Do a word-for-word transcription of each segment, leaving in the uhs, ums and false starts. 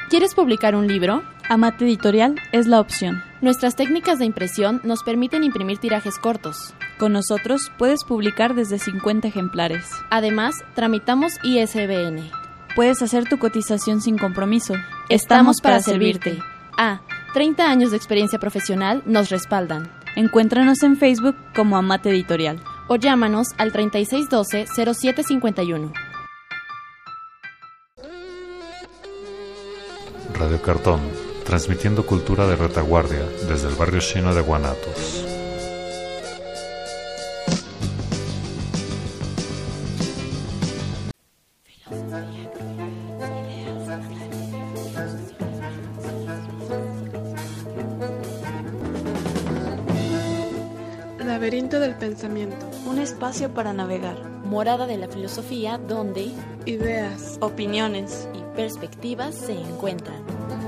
¿Quieres publicar un libro? Amate Editorial es la opción. Nuestras técnicas de impresión nos permiten imprimir tirajes cortos. Con nosotros puedes publicar desde cincuenta ejemplares. Además, tramitamos I S B N. Puedes hacer tu cotización sin compromiso. Estamos, Estamos para, para servirte. servirte. Ah, treinta años de experiencia profesional nos respaldan. Encuéntranos en Facebook como Amate Editorial. O llámanos al treinta y seis doce cero siete cincuenta y uno. Radio Cartón, transmitiendo cultura de retaguardia desde el barrio chino de Guanatos. Laberinto del pensamiento. Un espacio para navegar. Morada de la filosofía donde ideas, opiniones y perspectivas se encuentran.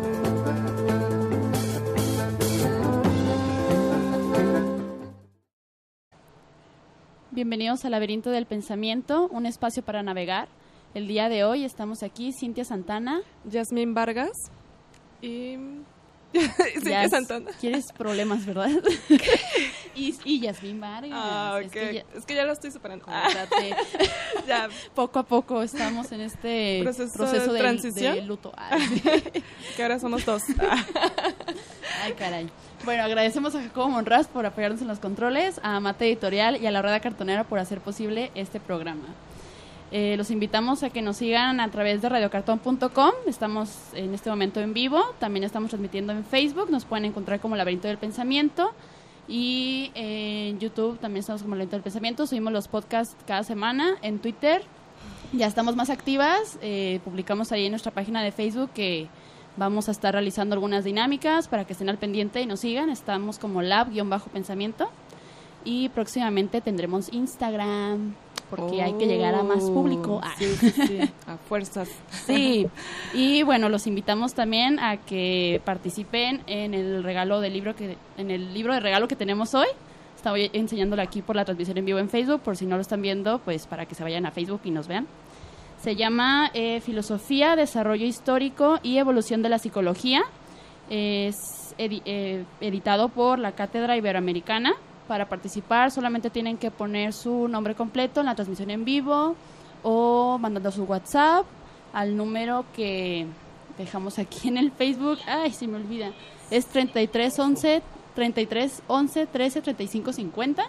Bienvenidos al Laberinto del Pensamiento, un espacio para navegar. El día de hoy estamos aquí Cintia Santana, Yasmín Vargas y... Cintia Yas, Santana. ¿Quieres problemas, verdad? y, y Yasmín Vargas. Ah, ok. Es que ya, es que ya lo estoy superando. Cómprate. Ya. Poco a poco estamos en este proceso, proceso de, de transición. De luto. Ay, sí. Que ahora somos dos. Ay, caray. Bueno, agradecemos a Jacobo Monraz por apoyarnos en los controles, a Amate Editorial y a la Rueda Cartonera por hacer posible este programa. Eh, los invitamos a que nos sigan a través de radio cartón punto com. Estamos en este momento en vivo. También estamos transmitiendo en Facebook. Nos pueden encontrar como Laberinto del Pensamiento. Y eh, en YouTube también estamos como Laberinto del Pensamiento. Subimos los podcasts cada semana. En Twitter ya estamos más activas. Eh, publicamos ahí en nuestra página de Facebook que vamos a estar realizando algunas dinámicas para que estén al pendiente y nos sigan. Estamos como lab-pensamiento. Y próximamente tendremos Instagram, porque oh, hay que llegar a más público. Ah. Sí, sí, sí, a fuerzas. Sí, y bueno, los invitamos también a que participen en el regalo del libro que en el libro de regalo que tenemos hoy. Estoy enseñándolo aquí por la transmisión en vivo en Facebook, por si no lo están viendo, pues para que se vayan a Facebook y nos vean. Se llama eh, Filosofía, Desarrollo Histórico y Evolución de la Psicología. Es edi- eh, editado por la Cátedra Iberoamericana. Para participar solamente tienen que poner su nombre completo en la transmisión en vivo o mandando su WhatsApp al número que dejamos aquí en el Facebook. Ay, se me olvida. Es treinta y tres once, treinta y tres once, trece, treinta y cinco cincuenta.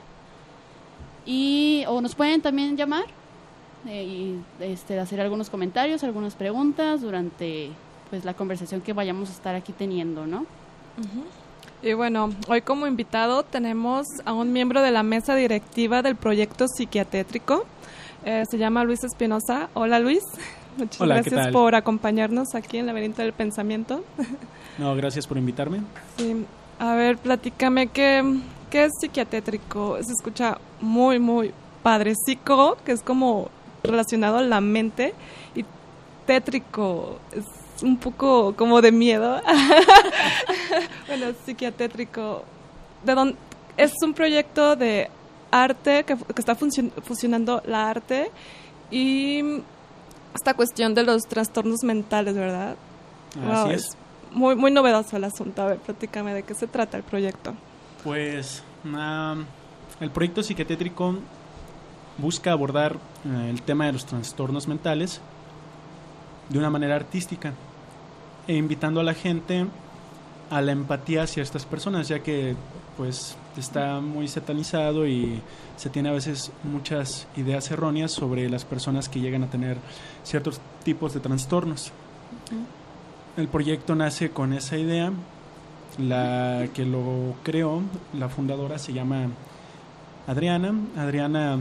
Y o nos pueden también llamar eh, y este, hacer algunos comentarios, algunas preguntas durante pues la conversación que vayamos a estar aquí teniendo, ¿no? Uh-huh. Y bueno, hoy como invitado tenemos a un miembro de la mesa directiva del proyecto psiquiatétrico. Eh, se llama Luis Espinosa. Hola, Luis. Muchas Hola, gracias por acompañarnos aquí en Laberinto del Pensamiento. No, gracias por invitarme. Sí. A ver, platícame, ¿qué, qué es psiquiatétrico? Se escucha muy, muy padre. Psico, que es como relacionado a la mente, y tétrico es un poco como de miedo. Bueno, psiquiatétrico. ¿De dónde? Es un proyecto de arte que, que está func- fusionando la arte y esta cuestión de los trastornos mentales, ¿verdad? Así Wow, es. es muy, muy novedoso el asunto. A ver, platícame de qué se trata el proyecto. Pues um, el proyecto psiquiatétrico busca abordar uh, el tema de los trastornos mentales de una manera artística e invitando a la gente a la empatía hacia estas personas, ya que pues está muy satanizado y se tiene a veces muchas ideas erróneas sobre las personas que llegan a tener ciertos tipos de trastornos. Uh-huh. El proyecto nace con esa idea. La que lo creó, la fundadora, se llama Adriana. Adriana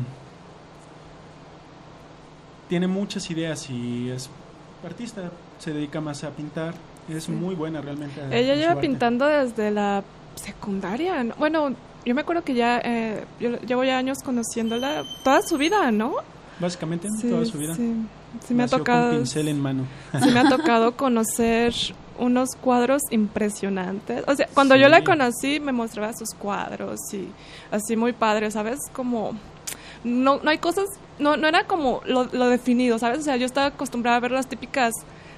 tiene muchas ideas y es artista, se dedica más a pintar. Es sí. muy buena realmente. Ella lleva pintando desde la secundaria, ¿no? Bueno, yo me acuerdo que ya eh, yo llevo ya años conociéndola, toda su vida, ¿no? Básicamente, sí, toda su vida. Sí, sí me ha Nació tocado. con pincel en mano. Sí me ha tocado conocer unos cuadros impresionantes. O sea, cuando sí. yo la conocí me mostraba sus cuadros y así muy padre, ¿sabes? Como no no hay cosas, no no era como lo, lo definido, ¿sabes? O sea, yo estaba acostumbrada a ver las típicas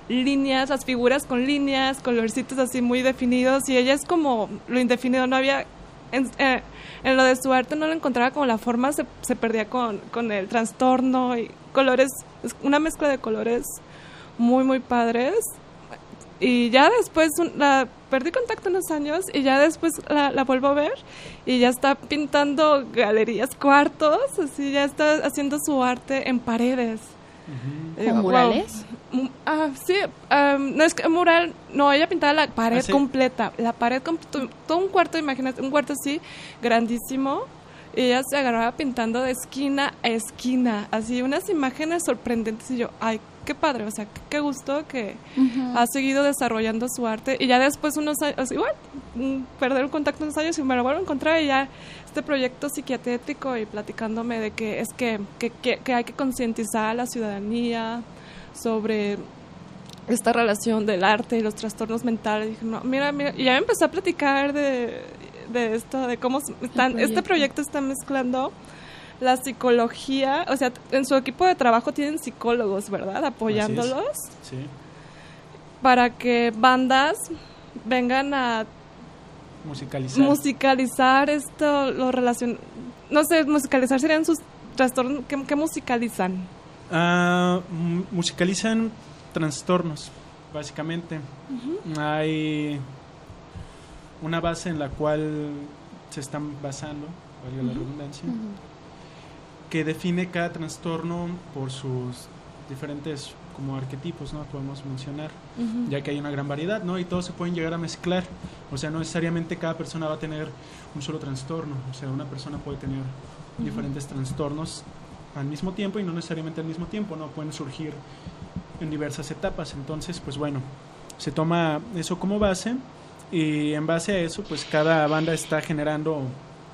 líneas, las figuras con líneas, colorcitos así muy definidos, y ella es como lo indefinido, no había... En, eh, en lo de su arte no lo encontraba como la forma, se, se perdía con, con el trastorno y colores, una mezcla de colores muy, muy padres. Y ya después la perdí contacto unos años y ya después la, la vuelvo a ver y ya está pintando galerías, cuartos, así ya está haciendo su arte en paredes. Uh-huh. ¿Con murales? Wow. Ah, sí, um, no es que mural, no, ella pintaba la pared ¿Ah, sí? completa, la pared, com- todo un cuarto, imagínate, un cuarto así, grandísimo, y ella se agarraba pintando de esquina a esquina, así, unas imágenes sorprendentes, y yo, ay, qué padre, o sea, qué, qué gusto que uh-huh. ha seguido desarrollando su arte, y ya después unos años, igual, perder un contacto unos años y me lo vuelvo a encontrar, y ya este proyecto psiquiatétrico y platicándome de que es que, que, que, que hay que concientizar a la ciudadanía sobre esta relación del arte y los trastornos mentales. Y dije, no, mira, mira, y ya me empezó a platicar de, de esto, de cómo están, proyecto. este proyecto está mezclando la psicología, o sea, en su equipo de trabajo tienen psicólogos, ¿verdad? Apoyándolos. Sí. Para que bandas vengan a musicalizar, musicalizar esto, lo relacion... no sé, musicalizar serían sus trastornos, ¿qué, qué musicalizan? Uh, m- musicalizan trastornos, básicamente. Uh-huh. Hay una base en la cual se están basando, valga uh-huh. la redundancia, uh-huh. que define cada trastorno por sus diferentes como arquetipos, ¿no? Podemos mencionar, uh-huh. ya que hay una gran variedad, ¿no? Y todos se pueden llegar a mezclar, o sea, no necesariamente cada persona va a tener un solo trastorno, o sea, una persona puede tener uh-huh. diferentes trastornos al mismo tiempo y no necesariamente al mismo tiempo, ¿no? Pueden surgir en diversas etapas, entonces, pues bueno, se toma eso como base y en base a eso, pues cada banda está generando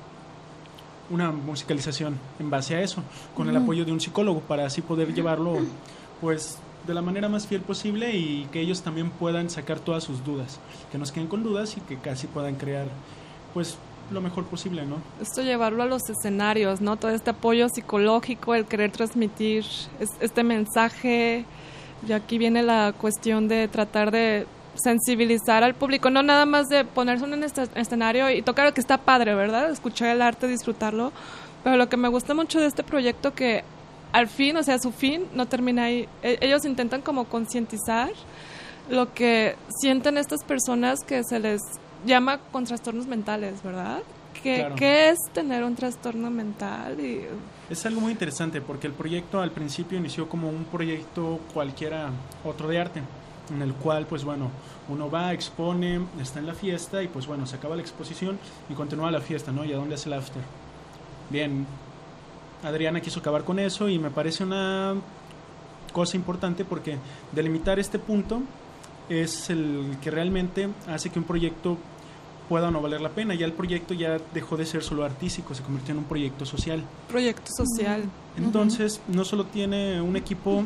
una musicalización en base a eso, con uh-huh. el apoyo de un psicólogo para así poder llevarlo, pues, de la manera más fiel posible y que ellos también puedan sacar todas sus dudas, que nos queden con dudas y que casi puedan crear, pues, lo mejor posible, ¿no? Esto llevarlo a los escenarios, ¿no? Todo este apoyo psicológico, el querer transmitir este mensaje, y aquí viene la cuestión de tratar de sensibilizar al público, no nada más de ponerse en este escenario y tocar, que está padre, ¿verdad? Escuchar el arte, disfrutarlo, pero lo que me gusta mucho de este proyecto que al fin, o sea, su fin no termina ahí. Ellos intentan como concientizar lo que sienten estas personas que se les llama con trastornos mentales, ¿verdad? ¿Qué, claro. ¿Qué es tener un trastorno mental? Y... es algo muy interesante porque el proyecto al principio inició como un proyecto cualquiera otro de arte, en el cual, pues bueno, uno va, expone, está en la fiesta y pues bueno, se acaba la exposición y continúa la fiesta, ¿no? ¿Y a dónde hace el after? Bien, Adriana quiso acabar con eso y me parece una cosa importante porque delimitar este punto es el que realmente hace que un proyecto pueda o no valer la pena. Ya el proyecto ya dejó de ser solo artístico, se convirtió en un proyecto social. Proyecto social. Entonces, no solo tiene un equipo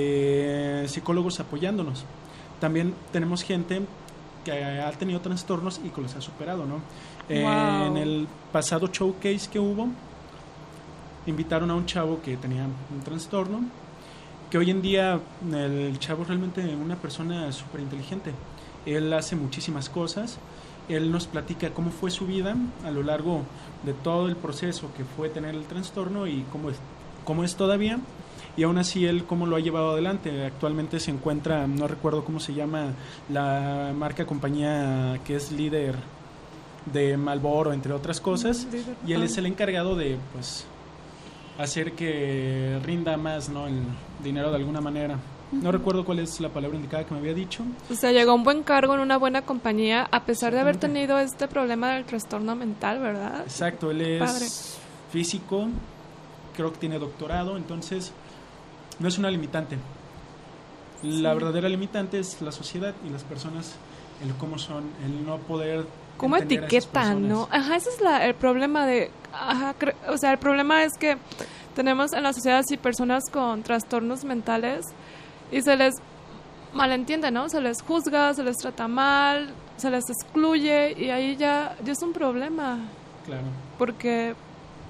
de psicólogos apoyándonos, también tenemos gente que ha tenido trastornos y que los ha superado, ¿no? Wow. En el pasado showcase que hubo, invitaron a un chavo que tenía un trastorno, que hoy en día el chavo es realmente una persona súper inteligente. Él hace muchísimas cosas. Él nos platica cómo fue su vida a lo largo de todo el proceso que fue tener el trastorno y cómo es, cómo es todavía. Y aún así él cómo lo ha llevado adelante. Actualmente se encuentra, no recuerdo cómo se llama, la marca compañía que es líder de Marlboro, entre otras cosas. Y él es el encargado de, pues, hacer que rinda más, ¿no?, el dinero de alguna manera. No recuerdo cuál es la palabra indicada que me había dicho. O sea, llegó a un buen cargo en una buena compañía a pesar de haber tenido este problema del trastorno mental, ¿verdad? Exacto, él es Padre. físico, creo que tiene doctorado, entonces no es una limitante. Sí. La verdadera limitante es la sociedad y las personas, el cómo son, el no poder... ¿Cómo etiquetan, no? Ajá, ese es la, el problema de... Ajá, cre- o sea, el problema es que tenemos en la sociedad así personas con trastornos mentales y se les malentiende, ¿no? Se les juzga, se les trata mal, se les excluye y ahí ya, ya es un problema. Claro. Porque,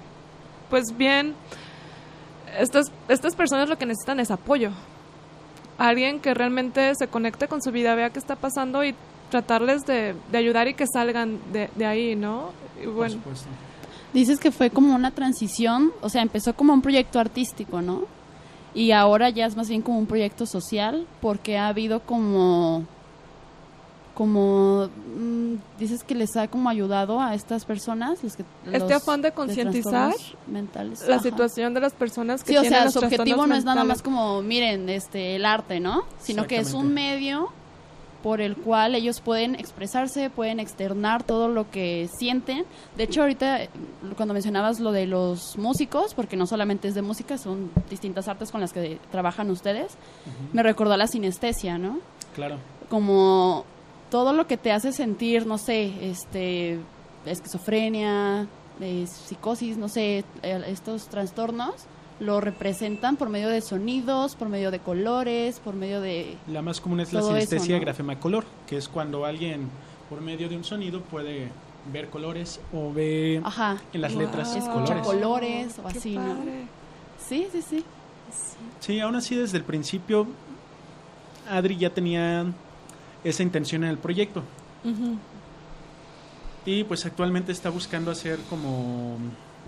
pues bien, estas, estas personas lo que necesitan es apoyo. alguien que realmente se conecte con su vida, vea qué está pasando y tratarles de, de ayudar y que salgan de, de ahí, ¿no? Y bueno. Por supuesto. Dices que fue como una transición, o sea, empezó como un proyecto artístico, ¿no? Y ahora ya es más bien como un proyecto social, porque ha habido como, como, mmm, dices que les ha como ayudado a estas personas, los que, este los afán de concientizar mentales, la ajá. situación de las personas que sí, o tienen sea, los su objetivo no trastornos es nada mentales. más como, miren, este, el arte, ¿no? Sino que es un medio por el cual ellos pueden expresarse, pueden externar todo lo que sienten. De hecho, ahorita cuando mencionabas lo de los músicos, porque no solamente es de música, son distintas artes con las que trabajan ustedes, uh-huh. me recordó a la sinestesia, ¿no? Claro. Como todo lo que te hace sentir, no sé, este, esquizofrenia, eh, psicosis, no sé, eh, estos trastornos, lo representan por medio de sonidos, por medio de colores, por medio de... La más común es la sinestesia, ¿no? Grafema color, que es cuando alguien por medio de un sonido puede ver colores o ve Ajá. en las wow. letras escucha colores. colores o Qué así, padre. ¿no? Sí, sí, sí. Sí, aún así desde el principio Adri ya tenía esa intención en el proyecto. Uh-huh. Y pues actualmente está buscando hacer como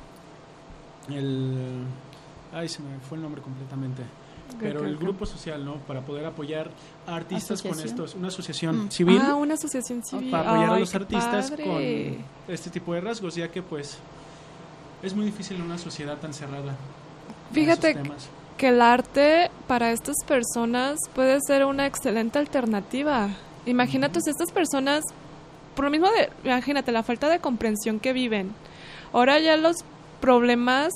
el... Ay, se me fue el nombre completamente. Pero el grupo social, ¿no? Para poder apoyar a artistas con estos, una asociación mm. civil. Ah, una asociación civil. Para apoyar Ay, a los artistas padre. Con este tipo de rasgos, ya que pues es muy difícil en una sociedad tan cerrada. Fíjate que el arte para estas personas puede ser una excelente alternativa. Imagínate, uh-huh. si estas personas, por lo mismo de, imagínate, la falta de comprensión que viven. Ahora ya los problemas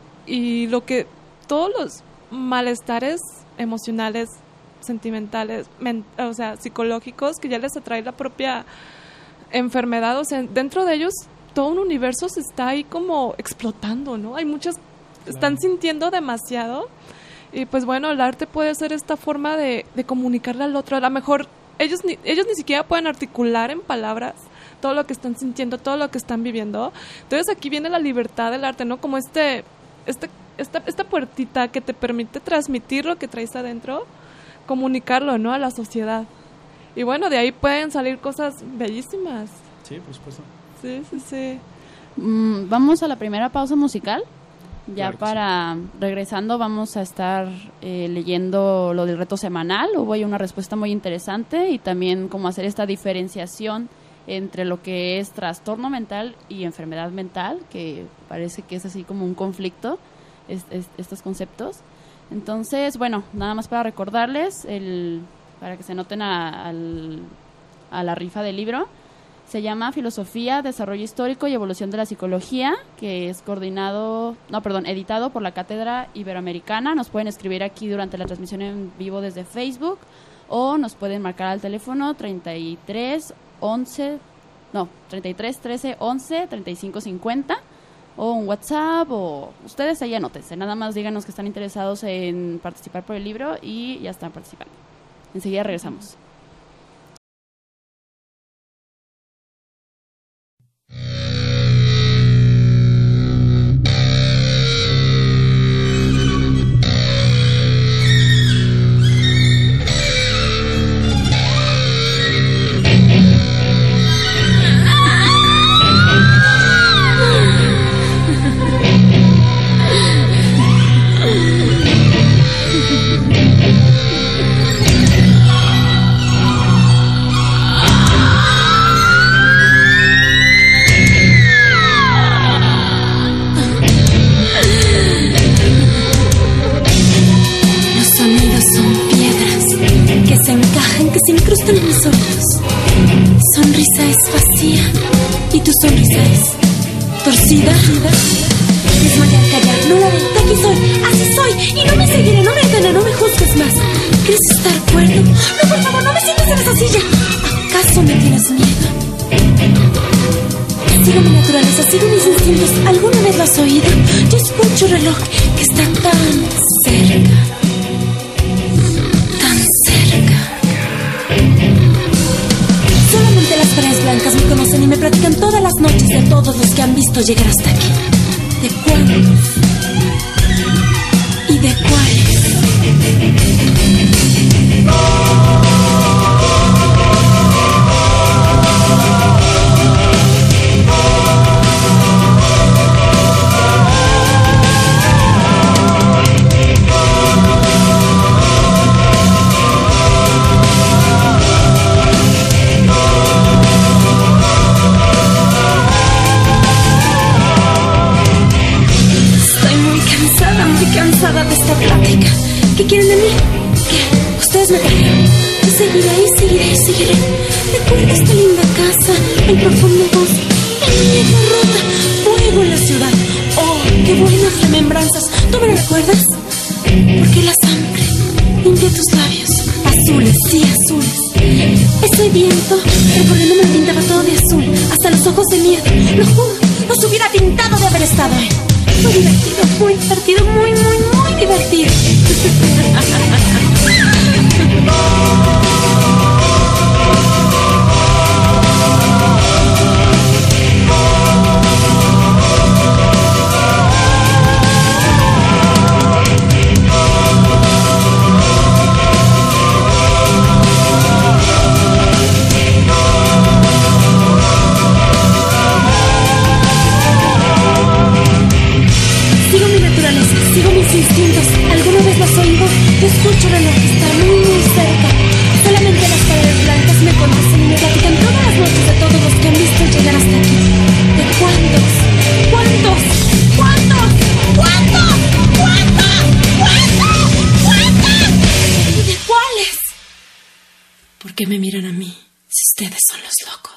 y lo que todos los malestares emocionales, sentimentales, men, o sea, psicológicos que ya les atrae la propia enfermedad, o sea, dentro de ellos todo un universo se está ahí como explotando, ¿no? Hay muchas, claro. están sintiendo demasiado y pues bueno, el arte puede ser esta forma de, de comunicarle al otro. A lo mejor ellos ni, ellos ni siquiera pueden articular en palabras todo lo que están sintiendo, todo lo que están viviendo. Entonces aquí viene la libertad del arte, ¿no? Como este Este, esta, esta puertita que te permite transmitir lo que traes adentro, comunicarlo, ¿no? A la sociedad. Y bueno, de ahí pueden salir cosas bellísimas. Sí, por supuesto. Sí, sí, sí. Mm, vamos a la primera pausa musical. Ya claro para, sí. regresando, vamos a estar eh, leyendo lo del reto semanal. Hubo ahí una respuesta muy interesante y también cómo hacer esta diferenciación entre lo que es trastorno mental y enfermedad mental, que parece que es así como un conflicto, es, es, estos conceptos. Entonces, bueno, nada más para recordarles, el, para que se noten a, al, a la rifa del libro, se llama Filosofía, Desarrollo Histórico y Evolución de la Psicología, que es coordinado, no, perdón, editado por la Cátedra Iberoamericana. Nos pueden escribir aquí durante la transmisión en vivo desde Facebook o nos pueden marcar al teléfono treinta y tres once, no, treinta y tres trece once treinta y cinco cincuenta o un WhatsApp, o ustedes ahí anótense, nada más díganos que están interesados en participar por el libro y ya están participando. Enseguida regresamos. Llegar hasta aquí. ¿De cuántos? ¿Y de cuáles? vez me trajeron. Y seguiré y seguiré y seguiré. Recuerda esta linda casa, el profundo bosque, la niña rota, fuego en la ciudad. Oh, qué buenas remembranzas. ¿Tú me lo recuerdas? Porque la sangre limpia tus labios, azules, sí, azules. Ese viento recorriéndome me pintaba todo de azul, hasta los ojos de miedo. Lo juro, nos hubiera pintado de haber estado ahí. Muy divertido, muy divertido, muy, muy, muy divertido. Sigo mis instintos. ¿Alguna vez lo has oído? Yo escucho reloj, está muy, muy cerca. Solamente las paredes blancas me conocen y me platican todas las noches de todos los que han visto llegar hasta aquí. ¿De cuántos? ¿Cuántos? ¿Cuántos? ¿Cuántos? ¿Cuántos? ¿Cuántos? ¿Cuántos? ¿Y de cuáles? ¿Por qué me miran a mí si ustedes son los locos?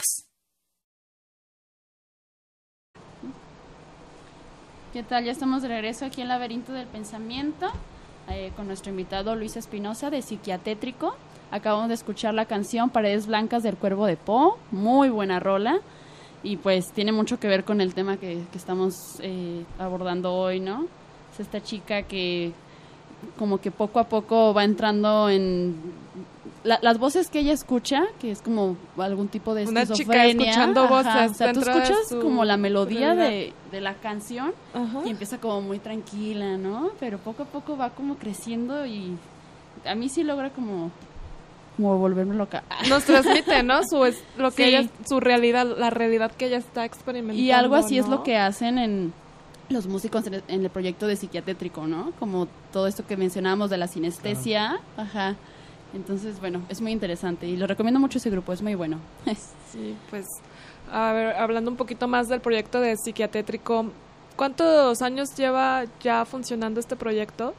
¿Qué tal? Ya estamos de regreso aquí en Laberinto del Pensamiento eh, con nuestro invitado Luis Espinosa de Psiquiatétrico. Acabamos de escuchar la canción Paredes Blancas del Cuervo de Poe, muy buena rola y pues tiene mucho que ver con el tema que, que estamos eh, abordando hoy, ¿no? Es esta chica que como que poco a poco va entrando en la, las voces que ella escucha, que es como algún tipo de una esquizofrenia. chica escuchando voces. Ajá, o sea, tú escuchas su como la melodía realidad. de, de la canción. Ajá. Y empieza como muy tranquila, ¿no? Pero poco a poco va como creciendo y a mí sí logra como como volverme loca. Nos transmite, ¿no? Su es, lo que sí. ella, su realidad, la realidad que ella está experimentando. Y algo así ¿no? es lo que hacen en los músicos en el, en el proyecto de Psiquiatétrico, ¿no? Como todo esto que mencionábamos de la sinestesia, claro. Ajá. Entonces, bueno, es muy interesante y lo recomiendo mucho ese grupo, es muy bueno. Sí, pues, a ver, hablando un poquito más del proyecto de Psiquiatétrico, ¿cuántos años lleva ya funcionando este proyecto?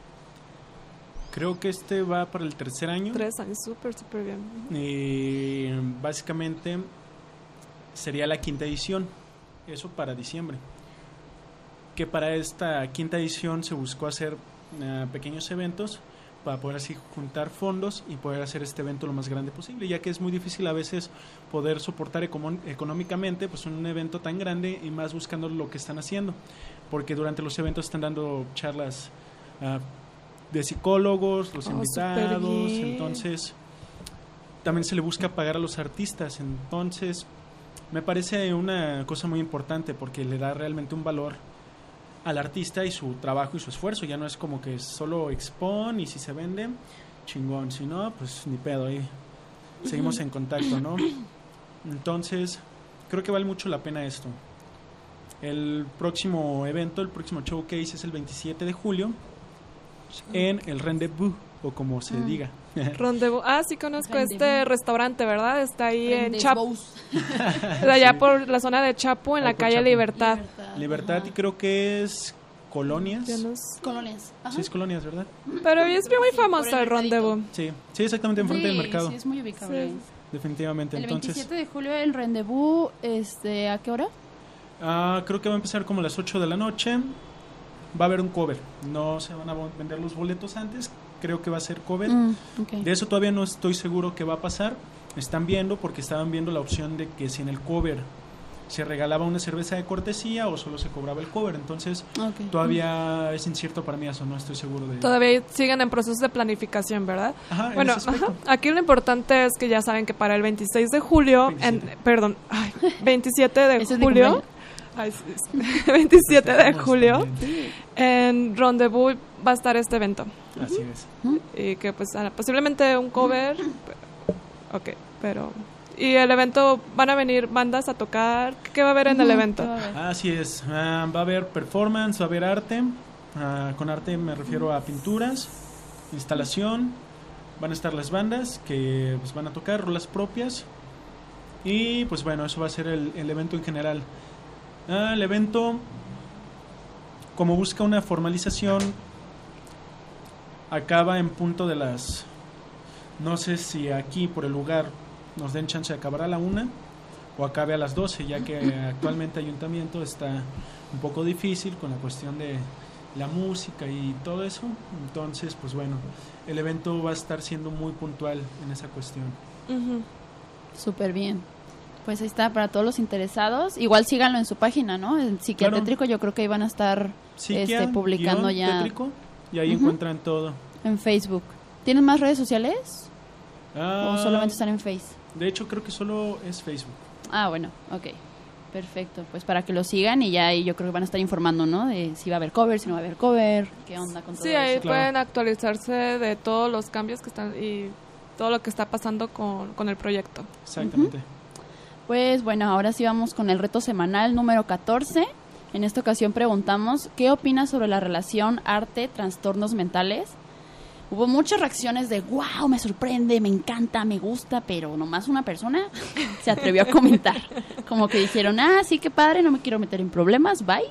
Creo que este va para el tercer año. Tres años, súper, súper bien. Y básicamente sería la quinta edición, eso para diciembre. Que para esta quinta edición se buscó hacer uh, pequeños eventos para poder así juntar fondos y poder hacer este evento lo más grande posible, ya que es muy difícil a veces poder soportar econom- económicamente pues un evento tan grande y más buscando lo que están haciendo, porque durante los eventos están dando charlas uh, de psicólogos, los oh, invitados, entonces también se le busca pagar a los artistas, entonces me parece una cosa muy importante porque le da realmente un valor al artista y su trabajo y su esfuerzo. Ya no es como que solo expon y si se vende, chingón, si no, pues ni pedo, ahí seguimos en contacto, ¿no? Entonces, creo que vale mucho la pena esto. El próximo evento, el próximo showcase es el veintisiete de julio en el Rendezvous, o como se mm. diga. Rendezvous. Ah, sí conozco Rendezvous. Este restaurante, ¿verdad? Está ahí Rendezvous. En Chapo. Allá sí. Por la zona de Chapo, en Ahí la calle Chapo. Libertad. Libertad, Libertad y creo que es Colonias. Colonias. Ajá. Sí, es Colonias, ¿verdad? Pero es muy famoso el, el Rendezvous. Sí, sí, exactamente enfrente sí, del mercado. Sí, es muy ubicable. Sí. Definitivamente. El Entonces, veintisiete de julio el Rendezvous, este, ¿a qué hora? Uh, creo que va a empezar como a las ocho de la noche. Va a haber un cover. No se van a vender los boletos antes. Creo que va a ser cover. Mm, okay. De eso todavía no estoy seguro qué va a pasar. Están viendo porque estaban viendo la opción de que si en el cover se regalaba una cerveza de cortesía o solo se cobraba el cover. Entonces okay. todavía mm. es incierto para mí eso. No estoy seguro de... Todavía siguen en proceso de planificación, ¿verdad? Ajá, bueno, ajá. Aquí lo importante es que ya saben que para el veintiséis de julio... En, perdón, ay, veintisiete de julio... Ay, sí, sí. veintisiete de julio en Rendezvous va a estar este evento. Así es. Y que pues posiblemente un cover. Ok, pero... Y el evento, van a venir bandas a tocar. ¿Qué va a haber en el evento? Así es. Uh, va a haber performance, va a haber arte. Uh, con arte me refiero a pinturas, instalación. Van a estar las bandas que pues, van a tocar rolas propias. Y pues bueno, eso va a ser el, el evento en general. Ah, el evento, como busca una formalización, acaba en punto de las No sé si aquí por el lugar nos den chance de acabar a la una o acabe a las doce, ya que actualmente Ayuntamiento está un poco difícil con la cuestión de la música y todo eso. Entonces, pues bueno, el evento va a estar siendo muy puntual en esa cuestión. Uh-huh. Súper bien. Pues ahí está, para todos los interesados. Igual síganlo en su página, ¿no? En Psiquiatétrico, claro. Yo creo que ahí van a estar Psiquia, este, publicando ya. Tétrico, y ahí uh-huh. encuentran todo. En Facebook. ¿Tienen más redes sociales? Ah, ¿O solamente están en Face? De hecho, creo que solo es Facebook. Ah, bueno, ok. Perfecto. Pues para que lo sigan y ya ahí yo creo que van a estar informando, ¿no? De si va a haber cover, si no va a haber cover, qué onda con todo sí, eso. Sí, ahí claro. pueden actualizarse de todos los cambios que están y todo lo que está pasando con, con el proyecto. Exactamente. Uh-huh. Pues bueno, ahora sí vamos con el reto semanal número catorce. En esta ocasión preguntamos, ¿qué opinas sobre la relación arte-trastornos mentales? Hubo muchas reacciones de, wow, me sorprende, me encanta, me gusta, pero nomás una persona se atrevió a comentar. Como que dijeron, ah, sí, qué padre, no me quiero meter en problemas, bye.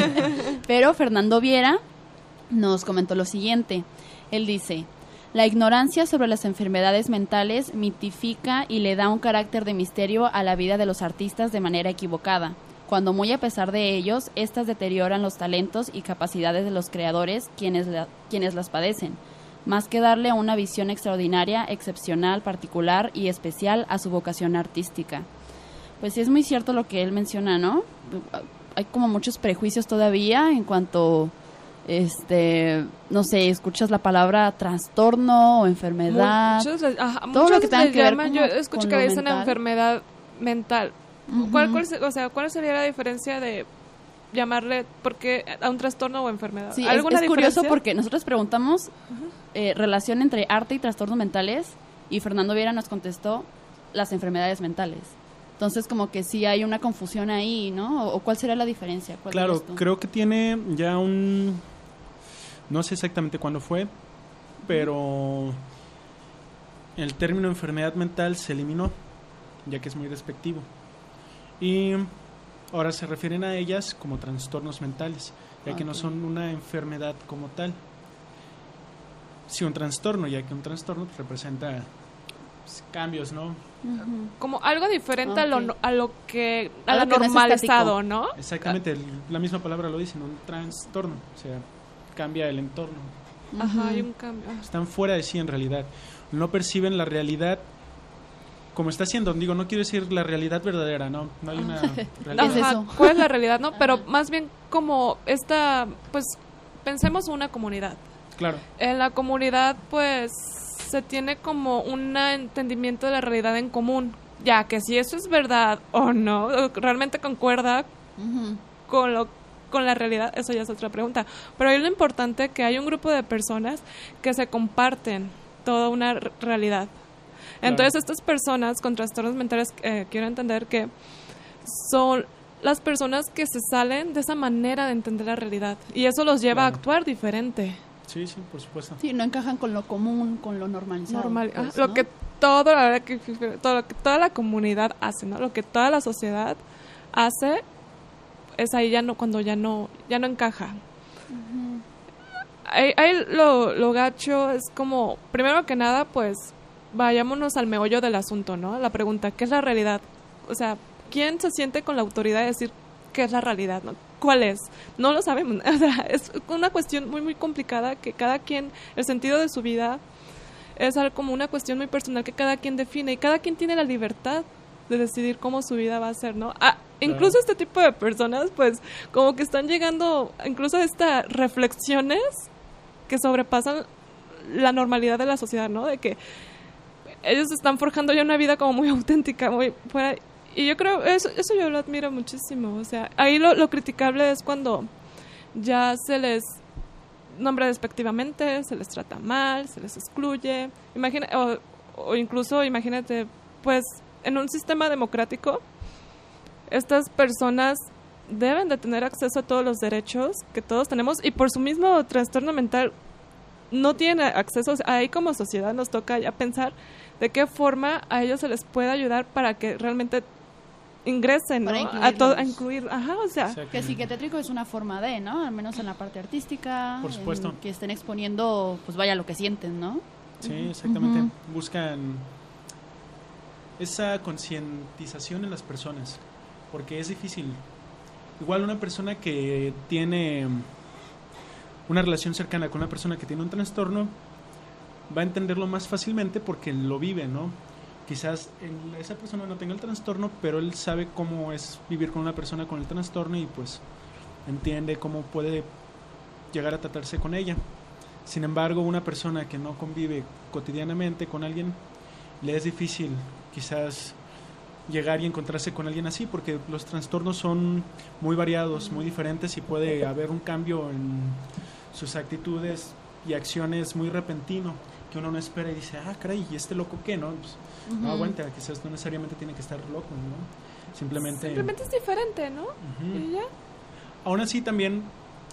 Pero Fernando Viera nos comentó lo siguiente. Él dice, la ignorancia sobre las enfermedades mentales mitifica y le da un carácter de misterio a la vida de los artistas de manera equivocada, cuando muy a pesar de ellos, estas deterioran los talentos y capacidades de los creadores quienes, la, quienes las padecen, más que darle una visión extraordinaria, excepcional, particular y especial a su vocación artística. Pues sí, es muy cierto lo que él menciona, ¿no? Hay como muchos prejuicios todavía en cuanto... este no sé, escuchas la palabra trastorno o enfermedad, muchos, ajá, todo lo que tenga que ver llaman, yo escucho que le dicen mental. Enfermedad mental. Uh-huh. ¿Cuál, cuál, o sea, ¿cuál sería la diferencia de llamarle porque a un trastorno o enfermedad? Sí, ¿Alguna es, es diferencia? curioso porque nosotros preguntamos uh-huh. eh, relación entre arte y trastornos mentales y Fernando Viera nos contestó las enfermedades mentales. Entonces, como que sí hay una confusión ahí, ¿no? ¿O, o cuál sería la diferencia? ¿Cuál claro, creo que tiene ya un... No sé exactamente cuándo fue, pero el término enfermedad mental se eliminó, ya que es muy despectivo. Y ahora se refieren a ellas como trastornos mentales, ya okay. que no son una enfermedad como tal. Sí, un trastorno, ya que un trastorno representa pues, cambios, ¿no? Uh-huh. Como algo diferente okay. a lo a lo que a algo lo que normalizado, no ¿no? Exactamente, el, la misma palabra lo dice, un trastorno, o sea, cambia el entorno. Ajá, uh-huh. hay un cambio. Están fuera de sí en realidad, no perciben la realidad como está siendo. Digo, no quiero decir la realidad verdadera, no, no hay una realidad. Ajá, ¿cuál es la realidad, no? Pero Ajá. más bien como esta, pues, pensemos una comunidad. Claro. En la comunidad, pues, se tiene como un entendimiento de la realidad en común, ya que si eso es verdad o no, realmente concuerda uh-huh. con lo con la realidad, eso ya es otra pregunta. Pero ahí lo importante es que hay un grupo de personas que se comparten toda una r- realidad. Claro. Entonces, estas personas con trastornos mentales, eh, quiero entender que son las personas que se salen de esa manera de entender la realidad. Y eso los lleva claro. a actuar diferente. Sí, sí, por supuesto. Sí, no encajan con lo común, con lo normalizado. Normal, pues, lo ¿no? que todo, la verdad que todo lo que toda la comunidad hace, ¿no? Lo que toda la sociedad hace es ahí ya no cuando ya no ya no encaja. Uh-huh. Ahí, ahí lo, lo gacho es como primero que nada, pues vayámonos al meollo del asunto, ¿no? La pregunta, ¿qué es la realidad? O sea, ¿quién se siente con la autoridad de decir qué es la realidad, ¿no? ¿Cuál es? No lo sabemos. O sea, es una cuestión muy, muy complicada que cada quien, el sentido de su vida es algo como una cuestión muy personal que cada quien define y cada quien tiene la libertad de decidir cómo su vida va a ser, ¿no? Ah, incluso este tipo de personas, pues, como que están llegando incluso a estas reflexiones que sobrepasan la normalidad de la sociedad, ¿no? De que ellos están forjando ya una vida como muy auténtica, muy fuera. Y yo creo, eso, eso yo lo admiro muchísimo. O sea, ahí lo, lo criticable es cuando ya se les nombra despectivamente, se les trata mal, se les excluye. Imagina, o, o incluso, imagínate, pues, en un sistema democrático, estas personas deben de tener acceso a todos los derechos que todos tenemos y por su mismo trastorno mental no tienen acceso. Ahí como sociedad nos toca ya pensar de qué forma a ellos se les puede ayudar para que realmente ingresen, ¿no? A todo, a incluir, ajá, o sea, que el psiquiátrico es una forma de, ¿no? Al menos en la parte artística, por supuesto, que estén exponiendo, pues vaya lo que sienten, ¿no? Sí, exactamente. Uh-huh. Buscan esa concientización en las personas, porque es difícil. Igual una persona que tiene una relación cercana con una persona que tiene un trastorno va a entenderlo más fácilmente porque lo vive, ¿no? Quizás el, esa persona no tenga el trastorno, pero él sabe cómo es vivir con una persona con el trastorno y pues entiende cómo puede llegar a tratarse con ella. Sin embargo, una persona que no convive cotidianamente con alguien, le es difícil quizás llegar y encontrarse con alguien así, porque los trastornos son muy variados, muy diferentes y puede haber un cambio en sus actitudes y acciones muy repentino que uno no espera y dice, ah, caray, ¿y este loco qué? No, pues, uh-huh. no aguanta, quizás no necesariamente tiene que estar loco, ¿no? Simplemente... Simplemente es diferente, ¿no? Uh-huh. ¿Y ya? Aún así también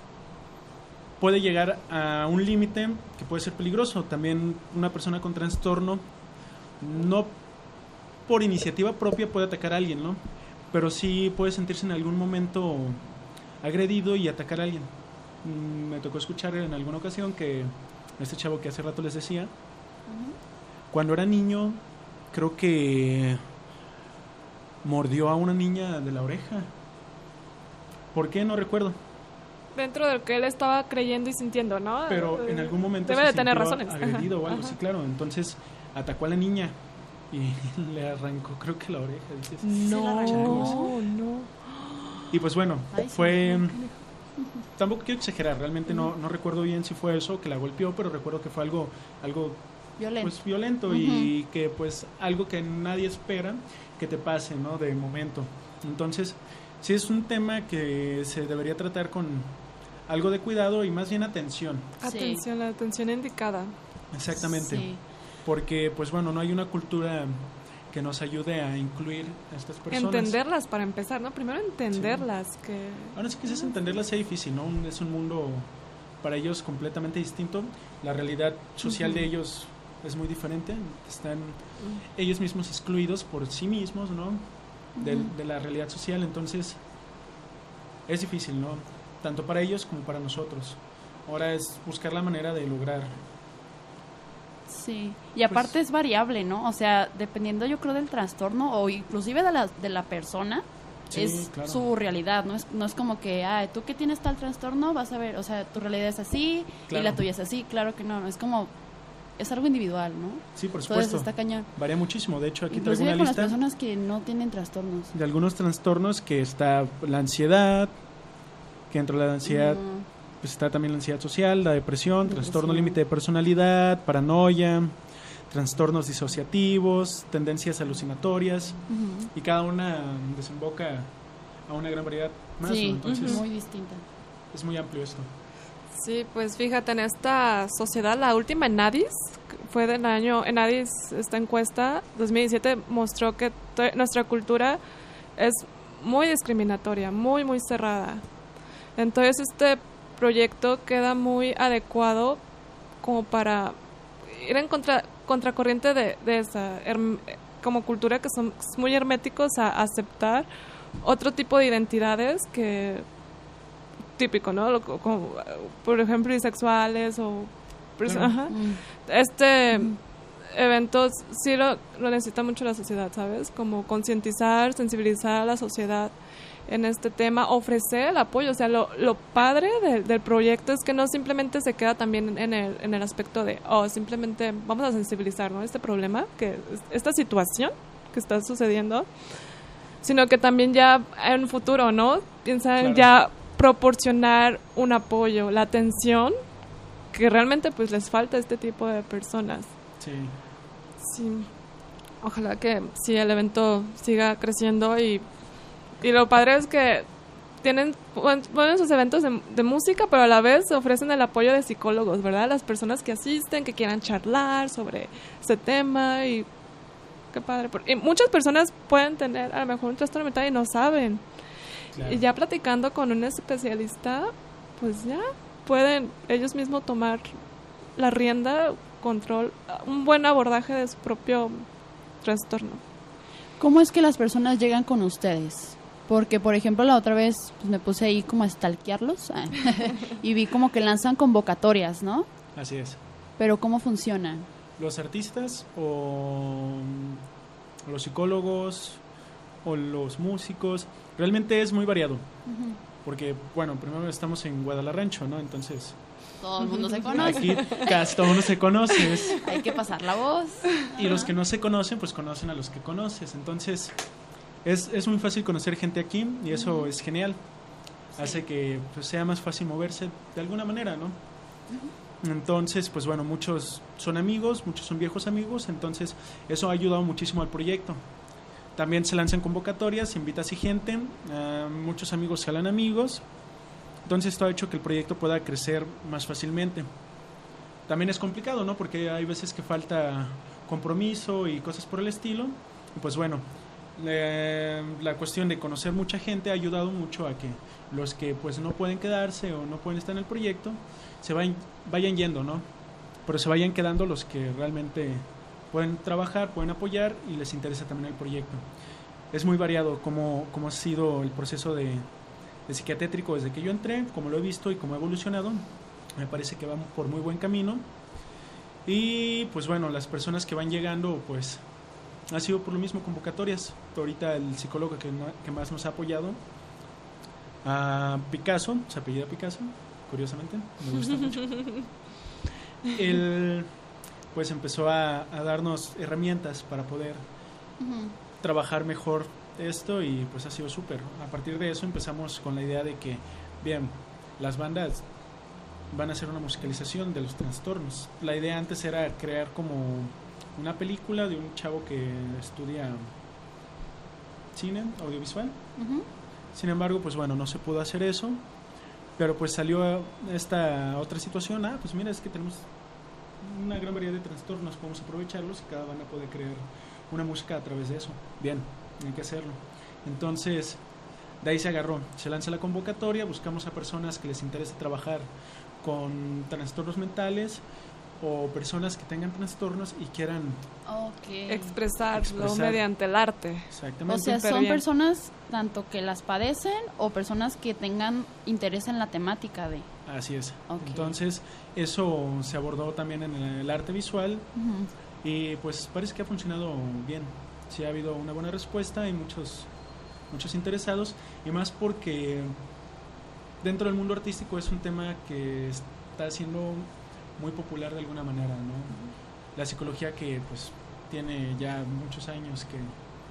puede llegar a un límite que puede ser peligroso. También una persona con trastorno no por iniciativa propia puede atacar a alguien, ¿no? Pero sí puede sentirse en algún momento agredido y atacar a alguien. Mm, me tocó escuchar en alguna ocasión que este chavo que hace rato les decía, uh-huh. cuando era niño, creo que mordió a una niña de la oreja. ¿Por qué? No recuerdo. Dentro de lo que él estaba creyendo y sintiendo, ¿no? Pero en algún momento debe se de tener sintió razones. agredido Ajá. o algo, Ajá. sí, claro. Entonces atacó a la niña y le arrancó, creo que la oreja. Dices, no, no, no. Y pues bueno, Ay, fue... sí. Tampoco quiero exagerar, realmente no, no recuerdo bien si fue eso que la golpeó, pero recuerdo que fue algo, algo violento, pues, violento uh-huh. y que pues algo que nadie espera que te pase, ¿no? De momento. Entonces, sí es un tema que se debería tratar con algo de cuidado y más bien atención. Atención, sí. la atención indicada. Exactamente. Sí. Porque pues bueno, no hay una cultura que nos ayude a incluir a estas personas. Entenderlas para empezar, ¿no? Primero entenderlas. Sí. Que... Ahora sí quizás entenderlas sea difícil, ¿no? Es un mundo para ellos completamente distinto. La realidad social uh-huh. de ellos es muy diferente. Están uh-huh. ellos mismos excluidos por sí mismos, ¿no? De, uh-huh. de la realidad social. Entonces es difícil, ¿no? Tanto para ellos como para nosotros. Ahora es buscar la manera de lograr. Sí, y aparte pues, es variable, ¿no? O sea, dependiendo yo creo del trastorno o inclusive de la, de la persona, sí, es claro. su realidad, ¿no? Es, no es como que, ah, tú que tienes tal trastorno, vas a ver, o sea, tu realidad es así claro. y la tuya es así, claro que no, es como, es algo individual, ¿no? Sí, por supuesto. Entonces está cañón. Varía muchísimo, de hecho aquí inclusive traigo una con lista las personas que no tienen trastornos. De algunos trastornos que está la ansiedad, que dentro de la ansiedad... Uh-huh. Pues está también la ansiedad social, la depresión, depresión. Trastorno límite de personalidad, paranoia, trastornos disociativos, tendencias alucinatorias, uh-huh. y cada una desemboca a una gran variedad más, sí, ¿no? Entonces, uh-huh. muy distinta. Es muy amplio esto. Sí, pues fíjate, en esta sociedad, la última ENADIS, fue del año, ENADIS, esta encuesta, dos mil diecisiete, mostró que t- nuestra cultura es muy discriminatoria, muy, muy cerrada. Entonces, este proyecto queda muy adecuado como para ir en contra contracorriente de, de esa herm, como cultura que son muy herméticos a aceptar otro tipo de identidades que típico, ¿no? Como, por ejemplo, bisexuales o claro. ajá. Mm. Este mm. evento sí lo, lo necesita mucho la sociedad, ¿sabes? Como concientizar, sensibilizar a la sociedad en este tema, ofrecer el apoyo. O sea, lo, lo padre de, del proyecto es que no simplemente se queda también en el, en el aspecto de, oh, simplemente vamos a sensibilizar, ¿no? Este problema, que esta situación que está sucediendo, sino que también ya en un futuro, ¿no? Piensan claro. ya proporcionar un apoyo, la atención que realmente pues les falta a este tipo de personas. Sí. Sí. Ojalá que sí el evento siga creciendo y Y lo padre es que tienen ponen sus eventos de, de música, pero a la vez ofrecen el apoyo de psicólogos, ¿verdad? Las personas que asisten, que quieran charlar sobre ese tema y qué padre. Y muchas personas pueden tener a lo mejor un trastorno mental y no saben. Claro. Y ya platicando con un especialista, pues ya pueden ellos mismos tomar la rienda, control, un buen abordaje de su propio trastorno. ¿Cómo es que las personas llegan con ustedes? Porque, por ejemplo, la otra vez pues, me puse ahí como a stalkearlos y vi como que lanzan convocatorias, ¿no? Así es. Pero ¿cómo funcionan? los artistas o los psicólogos o los músicos. Realmente es muy variado. Uh-huh. Porque, bueno, primero estamos en Guadalarancho, ¿no? Entonces... todo el mundo se conoce. Aquí casi todo el mundo se conoce. Hay que pasar la voz. Y uh-huh. los que no se conocen, pues conocen a los que conoces. Entonces, es, es muy fácil conocer gente aquí y eso uh-huh. es genial. Sí. Hace que pues, sea más fácil moverse de alguna manera, ¿no? Uh-huh. Entonces, pues bueno, muchos son amigos, muchos son viejos amigos, entonces eso ha ayudado muchísimo al proyecto. También se lanzan convocatorias, invitas y gente, uh, muchos amigos jalan amigos, entonces esto ha hecho que el proyecto pueda crecer más fácilmente. También es complicado, ¿no? Porque hay veces que falta compromiso y cosas por el estilo, y pues bueno, eh, la cuestión de conocer mucha gente ha ayudado mucho a que los que pues no pueden quedarse o no pueden estar en el proyecto se vayan, vayan yendo, ¿no? Pero se vayan quedando los que realmente pueden trabajar, pueden apoyar y les interesa también el proyecto. Es muy variado cómo, cómo ha sido el proceso de, de psiquiatétrico desde que yo entré, cómo lo he visto y cómo ha evolucionado. Me parece que va por muy buen camino. Y pues bueno, las personas que van llegando, pues ha sido por lo mismo convocatorias. Ahorita el psicólogo que, que más nos ha apoyado, a Picasso, se apellida Picasso, curiosamente, me gusta mucho. Él pues empezó a, a darnos herramientas para poder uh-huh. trabajar mejor esto y pues ha sido súper. A partir de eso empezamos con la idea de que, bien, las bandas van a hacer una musicalización de los trastornos. La idea antes era crear como una película de un chavo que estudia cine, audiovisual. Uh-huh. Sin embargo, pues bueno, no se pudo hacer eso, pero pues salió esta otra situación. Ah, pues mira, es que tenemos una gran variedad de trastornos, podemos aprovecharlos y cada banda puede crear una música a través de eso. Bien, hay que hacerlo. Entonces, de ahí se agarró, se lanza la convocatoria, buscamos a personas que les interese trabajar con trastornos mentales o personas que tengan trastornos y quieran okay. expresarlo expresar. mediante el arte. Exactamente. O sea, Súper son bien. personas tanto que las padecen o personas que tengan interés en la temática de... Así es. Okay. Entonces, eso se abordó también en el, el arte visual Uh-huh. y pues parece que ha funcionado bien. Sí ha habido una buena respuesta y muchos, muchos interesados, y más porque dentro del mundo artístico es un tema que está siendo muy popular de alguna manera, ¿no? La psicología que pues tiene ya muchos años, que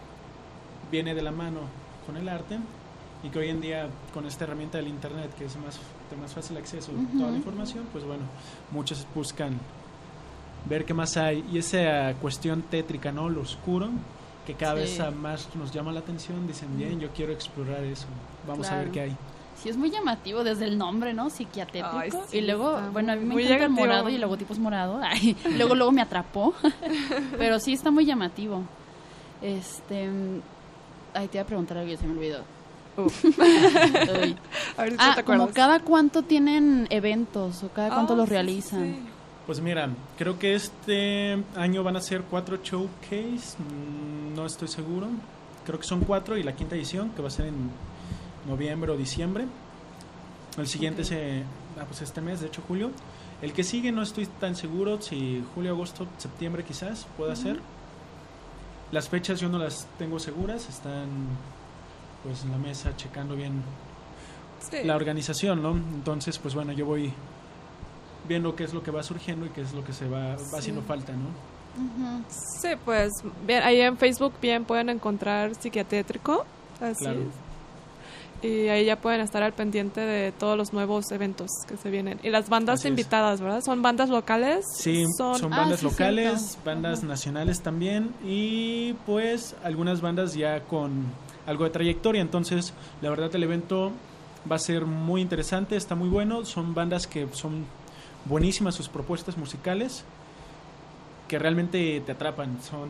viene de la mano con el arte y que hoy en día con esta herramienta del internet, que es más, de más fácil acceso a Uh-huh. toda la información, pues bueno, muchos buscan ver qué más hay, y esa cuestión tétrica, ¿no? Lo oscuro, que cada Sí. vez más nos llama la atención. Dicen, bien, yo quiero explorar eso, vamos Claro. a ver qué hay. Sí, es muy llamativo desde el nombre, ¿no? Psiquiatétrico. Ay, sí, y luego, está bueno, a mí me muy encanta el llamativo. morado y el logotipo es morado. Ay, luego, luego me atrapó. Pero sí está muy llamativo. Este... Ay, te iba a preguntar algo y se me olvidó. Uf. Uy. A ver si Ah, te como acuerdas. cada cuánto tienen eventos o cada cuánto Oh, los sí, realizan. sí. Pues mira, creo que este año van a ser cuatro showcase, mm, no estoy seguro. Creo que son cuatro y la quinta edición, que va a ser en noviembre o diciembre. El siguiente Ok. es ah, pues este mes, de hecho julio. El que sigue no estoy tan seguro si julio, agosto, septiembre quizás pueda Ujú. ser. Las fechas yo no las tengo seguras, están pues en la mesa checando bien Sí. la organización, ¿no? Entonces, pues bueno, yo voy viendo qué es lo que va surgiendo y qué es lo que se va, va Sí. haciendo falta, ¿no? Ujú. Sí, pues bien, ahí en Facebook bien pueden encontrar Psiquiatétrico, así Claro. es. Y ahí ya pueden estar al pendiente de todos los nuevos eventos que se vienen. Y las bandas Así es. invitadas, ¿verdad? ¿Son bandas locales? Sí, son, Ah, bandas sí, locales, cierto. bandas Ajá. nacionales también, y pues algunas bandas ya con algo de trayectoria. Entonces, la verdad, el evento va a ser muy interesante, está muy bueno. Son bandas que son buenísimas, sus propuestas musicales, que realmente te atrapan. Son...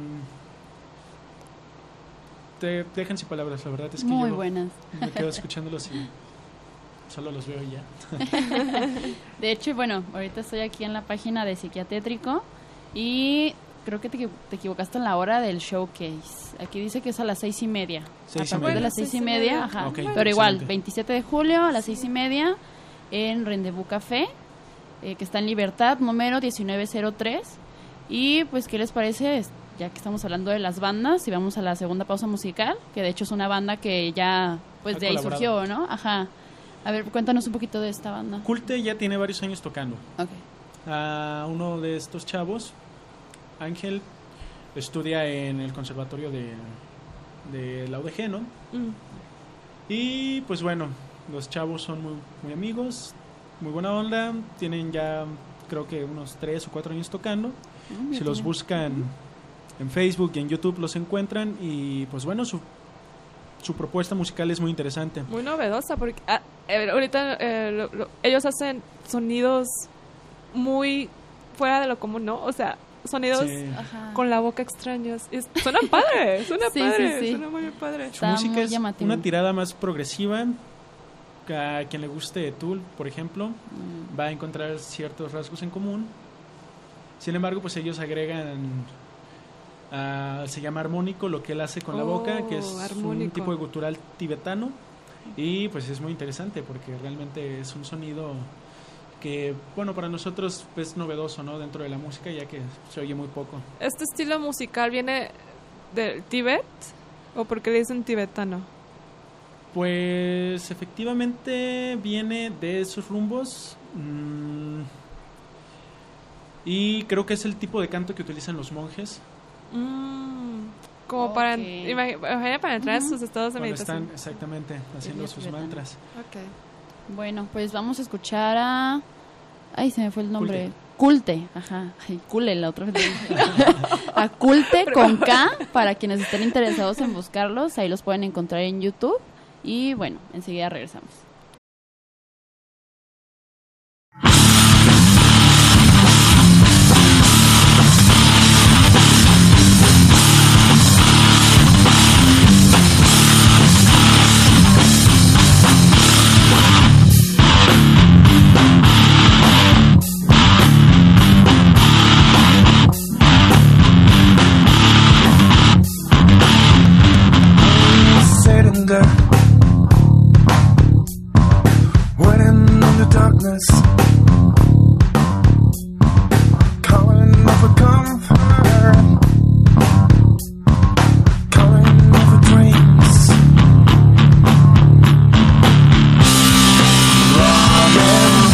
Te, te dejan sin palabras, la verdad es que Muy yo buenas. me quedo escuchándolos y solo los veo y ya. De hecho, bueno, ahorita estoy aquí en la página de Psiquiatétrico y creo que te, equi- te equivocaste en la hora del showcase. Aquí dice que es a las seis y media. Seis y a partir media. de las seis y media, ajá. Ok, Pero igual, excelente. veintisiete de julio a las seis y media en Rendezvous Café, eh, que está en Libertad, número diecinueve cero tres. Y pues, ¿qué les parece? Ya que estamos hablando de las bandas, y vamos a la segunda pausa musical, que de hecho es una banda que ya, pues Ha de ahí colaborado. surgió, ¿no? Ajá. A ver, cuéntanos un poquito de esta banda. Culte ya tiene varios años tocando. Ok. A uno de estos chavos, Ángel, estudia en el conservatorio de, de la U D G, ¿no? Mm. Y pues bueno, los chavos son muy, muy amigos, muy buena onda, tienen ya creo que unos tres o cuatro años tocando. Mm, ya Si los tiene- buscan en Facebook y en YouTube los encuentran y pues bueno, su, su propuesta musical es muy interesante. Muy novedosa, porque ah, eh, ahorita eh, lo- lo- ellos hacen sonidos muy fuera de lo común, ¿no? O sea, sonidos Sí. Ajá. con la boca extraños. Y es- suena padre, suena Sí, padre, sí, sí. suena muy padre. Su Está música muy es llamativo. una tirada más progresiva. A quien le guste Tool, por ejemplo, Mm. va a encontrar ciertos rasgos en común. Sin embargo, pues ellos agregan, ah, se llama armónico, lo que él hace con la Oh, boca, que es un armónico. tipo de gutural tibetano. Y pues es muy interesante porque realmente es un sonido que, bueno, para nosotros es novedoso, ¿no? Dentro de la música, ya que se oye muy poco. ¿Este estilo musical viene del Tíbet? ¿O porque le dicen tibetano? Pues efectivamente viene de esos rumbos. mm, y creo que es el tipo de canto que utilizan los monjes Mm, como para, Ok. imagi- imagina para entrar en Ujú. sus estados de cuando meditación. están exactamente haciendo Ellos sus tibetanos. mantras. Ok. Bueno, pues vamos a escuchar a... Ay, se me fue el nombre. Culte. Ajá. Ay, Cule, la otra vez. A Culte con K, para quienes estén interesados en buscarlos. Ahí los pueden encontrar en YouTube. Y bueno, enseguida regresamos. Sitting there, waiting in the darkness, calling of a comfort, calling of a dreams. Running,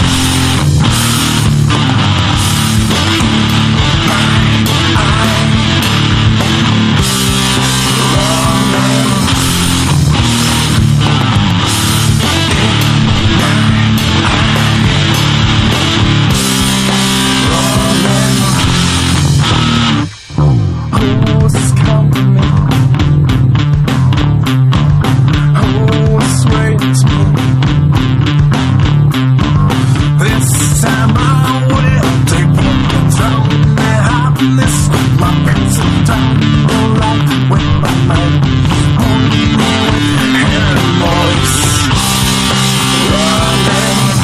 who was counting me? Who was waiting to me? This time I will take what control my happiness, my pencil down the light with my mind, only with hair and voice. Running.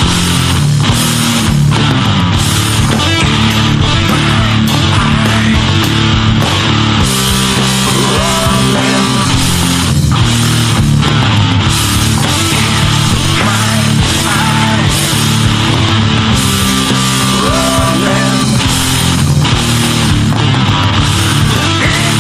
Running.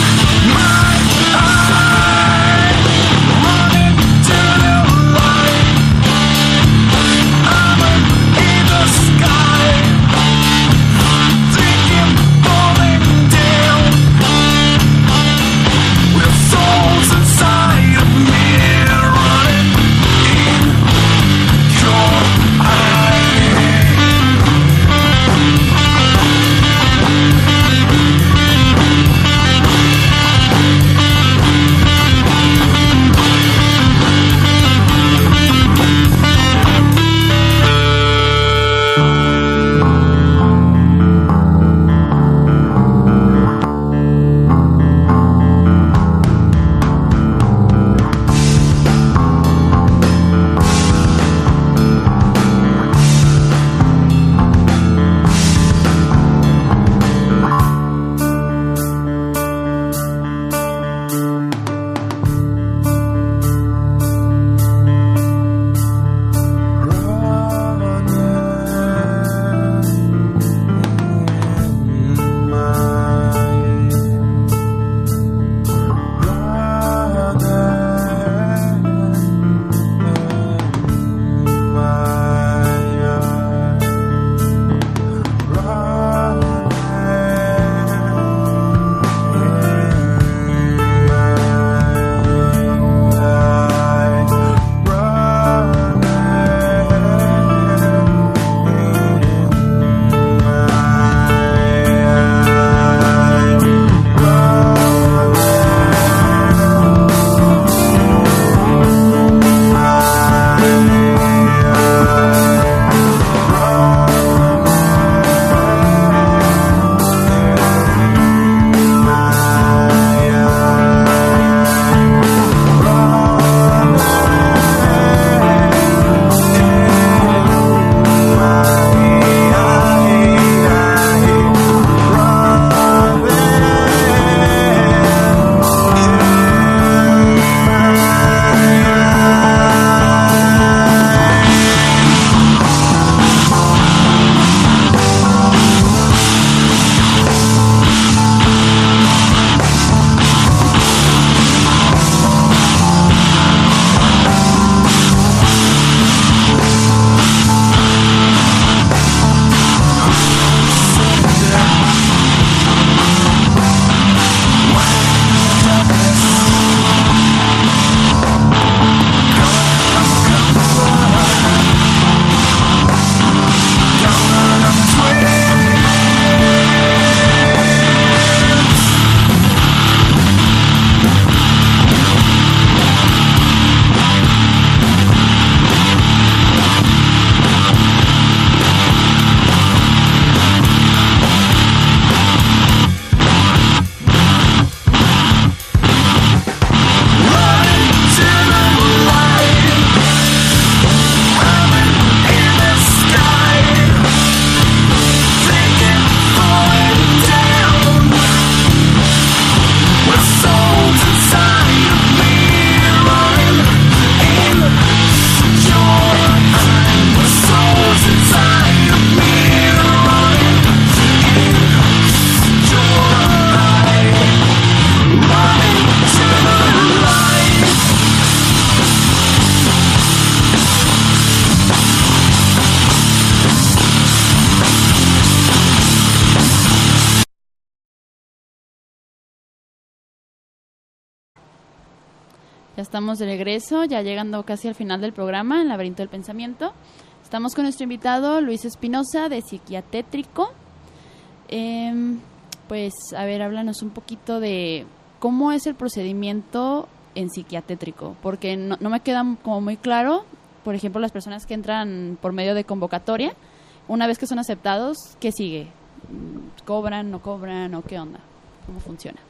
Ya estamos de regreso, ya llegando casi al final del programa, en Laberinto del Pensamiento. Estamos con nuestro invitado, Luis Espinosa, de Psiquiatétrico. Eh, pues, a ver, háblanos un poquito de cómo es el procedimiento en Psiquiatétrico, porque no, no me queda como muy claro, por ejemplo, las personas que entran por medio de convocatoria, una vez que son aceptados, ¿qué sigue? ¿Cobran, no cobran o qué onda? ¿Cómo funciona?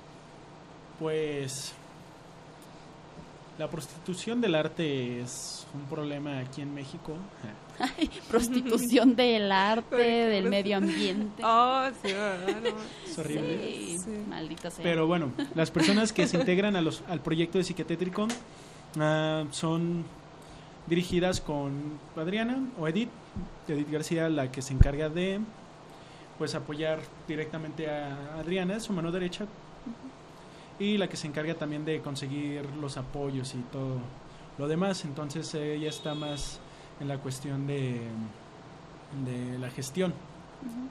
Pues la prostitución del arte es un problema aquí en México. Ay, prostitución del arte, del medio ambiente. Oh, sí, ¿verdad? No. Es horrible. Sí, Sí. maldita sea. Pero bueno, las personas que se integran a los, al proyecto de Psiquiatétrico uh, son dirigidas con Adriana o Edith, Edith García, la que se encarga de pues apoyar directamente a Adriana, su mano derecha, y la que se encarga también de conseguir los apoyos y todo lo demás. Entonces eh, ella está más en la cuestión de, de la gestión. Uh-huh.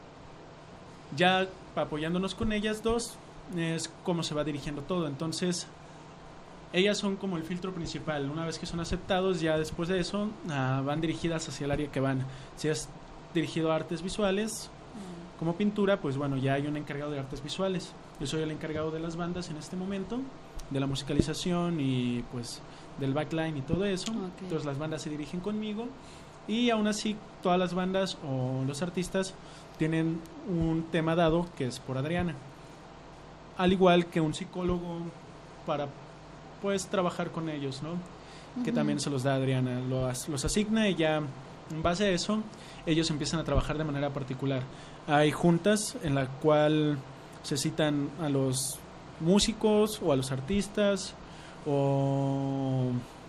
Ya apoyándonos con ellas dos es como se va dirigiendo todo. Entonces ellas son como el filtro principal. Una vez que son aceptados, ya después de eso uh, van dirigidas hacia el área que van. Si es dirigido a artes visuales, uh-huh, como pintura, pues bueno, ya hay un encargado de artes visuales. Yo soy el encargado de las bandas en este momento, de la musicalización y pues del backline y todo eso. Okay. Entonces las bandas se dirigen conmigo y aún así todas las bandas o los artistas tienen un tema dado que es por Adriana. Al igual que un psicólogo para pues trabajar con ellos, ¿no? Uh-huh. Que también se los da Adriana, los, los asigna y ya en base a eso ellos empiezan a trabajar de manera particular. Hay juntas en la cual se citan a los músicos o a los artistas o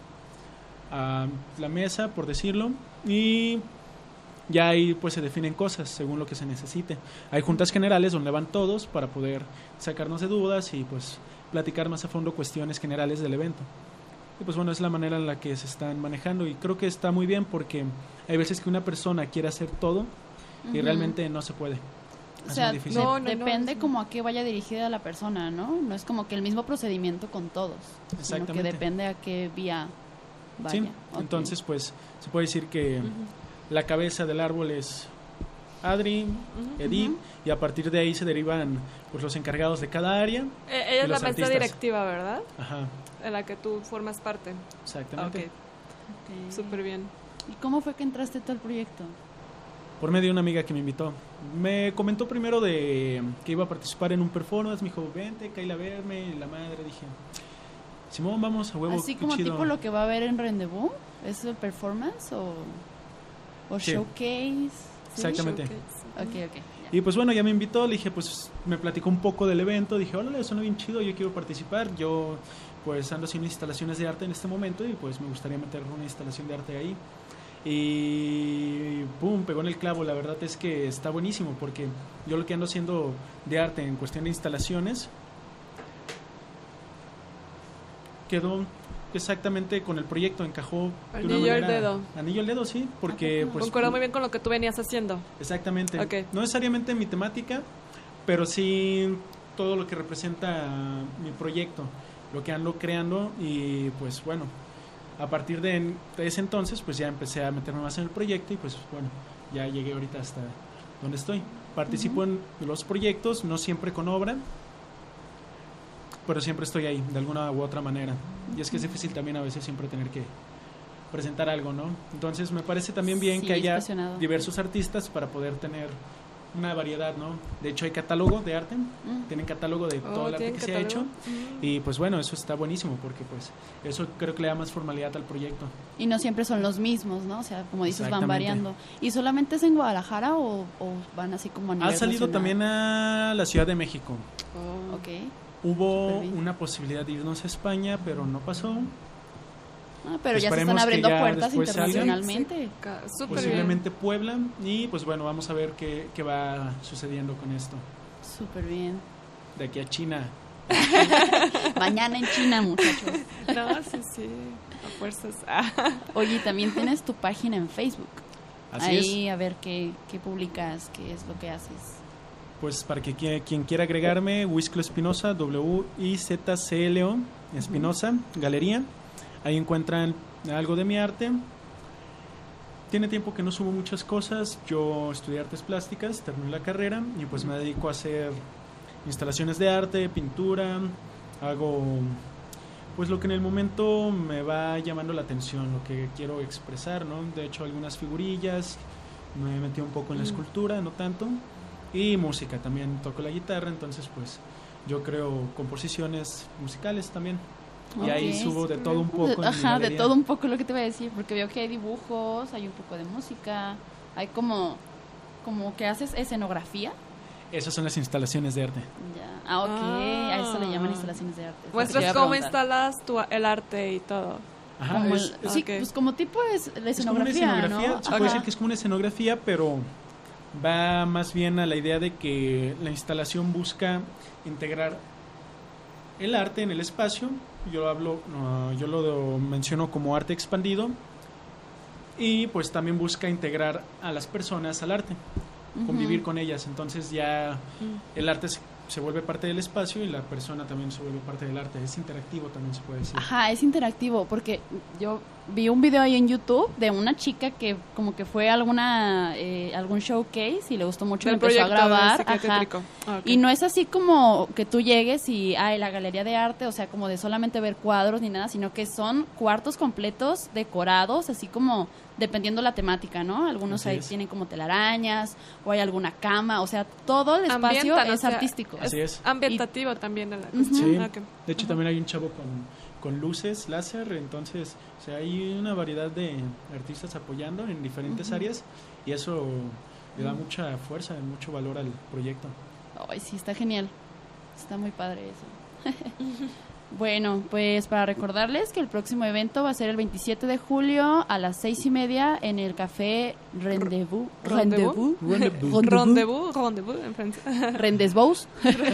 a la mesa, por decirlo, y ya ahí pues se definen cosas según lo que se necesite. Hay juntas generales donde van todos para poder sacarnos de dudas y pues platicar más a fondo cuestiones generales del evento. Y pues bueno, es la manera en la que se están manejando y creo que está muy bien porque hay veces que una persona quiere hacer todo y uh-huh, realmente no se puede. O sea, de, no, no, depende no, como a qué vaya dirigida la persona, ¿no? No es como que el mismo procedimiento con todos, sino que depende a qué vía vaya. Sí, okay. Entonces pues se puede decir que uh-huh, la cabeza del árbol es Adri, uh-huh, Edith, uh-huh, y a partir de ahí se derivan pues los encargados de cada área. Eh, ella es la mesa directiva, ¿verdad? Ajá. En la que tú formas parte. Exactamente. Okay. Okay. Súper bien. ¿Y cómo fue que entraste tú al proyecto? Por medio de una amiga que me invitó. Me comentó primero de que iba a participar en un performance, me dijo, vente, caíla a verme, y la madre, dije, Simón, vamos a huevo. Así como chido. Tipo lo que va a haber en Rendezvous, ¿es el performance o, o sí, showcase? ¿Sí? Exactamente. Showcase. Ok, ok. Ya. Y pues bueno, ya me invitó, le dije, pues me platicó un poco del evento, dije, órale, suena bien chido, yo quiero participar, yo pues ando haciendo instalaciones de arte en este momento y pues me gustaría meter una instalación de arte ahí. Y pum, pegó en el clavo. La verdad es que está buenísimo porque yo lo que ando haciendo de arte en cuestión de instalaciones quedó exactamente con el proyecto, encajó de una anillo manera, al dedo. Anillo al dedo, sí, porque pues concuerda muy bien con lo que tú venías haciendo. Exactamente. Okay. No necesariamente mi temática, pero sí todo lo que representa mi proyecto, lo que ando creando y pues bueno, a partir de ese entonces, pues ya empecé a meterme más en el proyecto y pues bueno, ya llegué ahorita hasta donde estoy. Participo uh-huh, en los proyectos, no siempre con obra, pero siempre estoy ahí, de alguna u otra manera. Y es que es difícil también a veces siempre tener que presentar algo, ¿no? Entonces me parece también bien sí, que haya diversos artistas para poder tener una variedad, ¿no? De hecho hay catálogo de arte, mm. tienen catálogo de oh, todo el arte que catálogo? se ha hecho mm. y pues bueno, eso está buenísimo porque pues eso creo que le da más formalidad al proyecto. Y no siempre son los mismos, ¿no? O sea, como dices, van variando. ¿Y solamente es en Guadalajara o, o van así como a nivel Ha salido nacional? También a la Ciudad de México. Oh. Ok. Hubo una posibilidad de irnos a España, pero no pasó. Ah, pero ya se están abriendo puertas internacionalmente. Sí, sí. Posiblemente bien. Puebla y pues bueno, vamos a ver qué, qué va sucediendo con esto. Súper bien. De aquí a China. Mañana en China, muchachos. No, sí, sí, a fuerzas. Oye, también tienes tu página en Facebook. Así Ahí es. A ver qué, qué publicas, qué es lo que haces. pues para que quien, quien quiera agregarme, Wizclo Espinosa, W I Z C L O Espinosa, Galería. Ahí encuentran algo de mi arte. Tiene tiempo que no subo muchas cosas. Yo estudié artes plásticas, terminé la carrera y pues me dedico a hacer instalaciones de arte, pintura. Hago pues lo que en el momento me va llamando la atención, lo que quiero expresar, ¿no? De hecho, algunas figurillas, me metí un poco en la escultura, no tanto. Y música, también toco la guitarra, entonces pues yo creo composiciones musicales también. Y Ok, ahí subo de todo un poco. en mi Ajá, de galería. todo un poco lo que te voy a decir, porque veo que hay dibujos, hay un poco de música, hay como, como que haces escenografía. Esas son las instalaciones de arte. Ya. Ah, ok, Ah. a eso le llaman instalaciones de arte. Eso te Muestras iba a cómo preguntar. instalas tu, el arte y todo. Ajá, Como es, el- es- sí, ok. pues como tipo es la es como una escenografía, escenografía, ¿no? se puede Ajá. decir que es como una escenografía, pero va más bien a la idea de que la instalación busca integrar el arte en el espacio. Yo hablo, no, yo lo menciono como arte expandido, y pues también busca integrar a las personas al arte, convivir Ujú. con ellas. Entonces ya el arte se, se vuelve parte del espacio y la persona también se vuelve parte del arte. Es interactivo, también se puede decir. Ajá, es interactivo, porque yo vi un video ahí en YouTube de una chica que como que fue a alguna eh, algún showcase y le gustó mucho y Del empezó a proyecto de grabar. Psique Ajá. Tétrico. Ah, ok. Y no es así como que tú llegues y hay la galería de arte, o sea, como de solamente ver cuadros ni nada, sino que son cuartos completos decorados, así como dependiendo la temática, ¿no? Algunos Así ahí es. tienen como telarañas o hay alguna cama, o sea, todo el espacio Ambientan, o es sea, artístico. Así es. Ambientativo también de la Ujú. cuestión. Sí. Ah, ok. De hecho, también hay un chavo con, con luces láser, entonces, o sea, hay una variedad de artistas apoyando en diferentes Ujú. áreas, y eso le da mucha fuerza, mucho valor al proyecto. Ay, sí, está genial. Está muy padre eso. Bueno, pues para recordarles que el próximo evento va a ser el veintisiete de julio a las seis y media en el café Rendezvous. Rendezvous. Rendezvous. Rendezvous, rendezvous en francés. Rendezvous.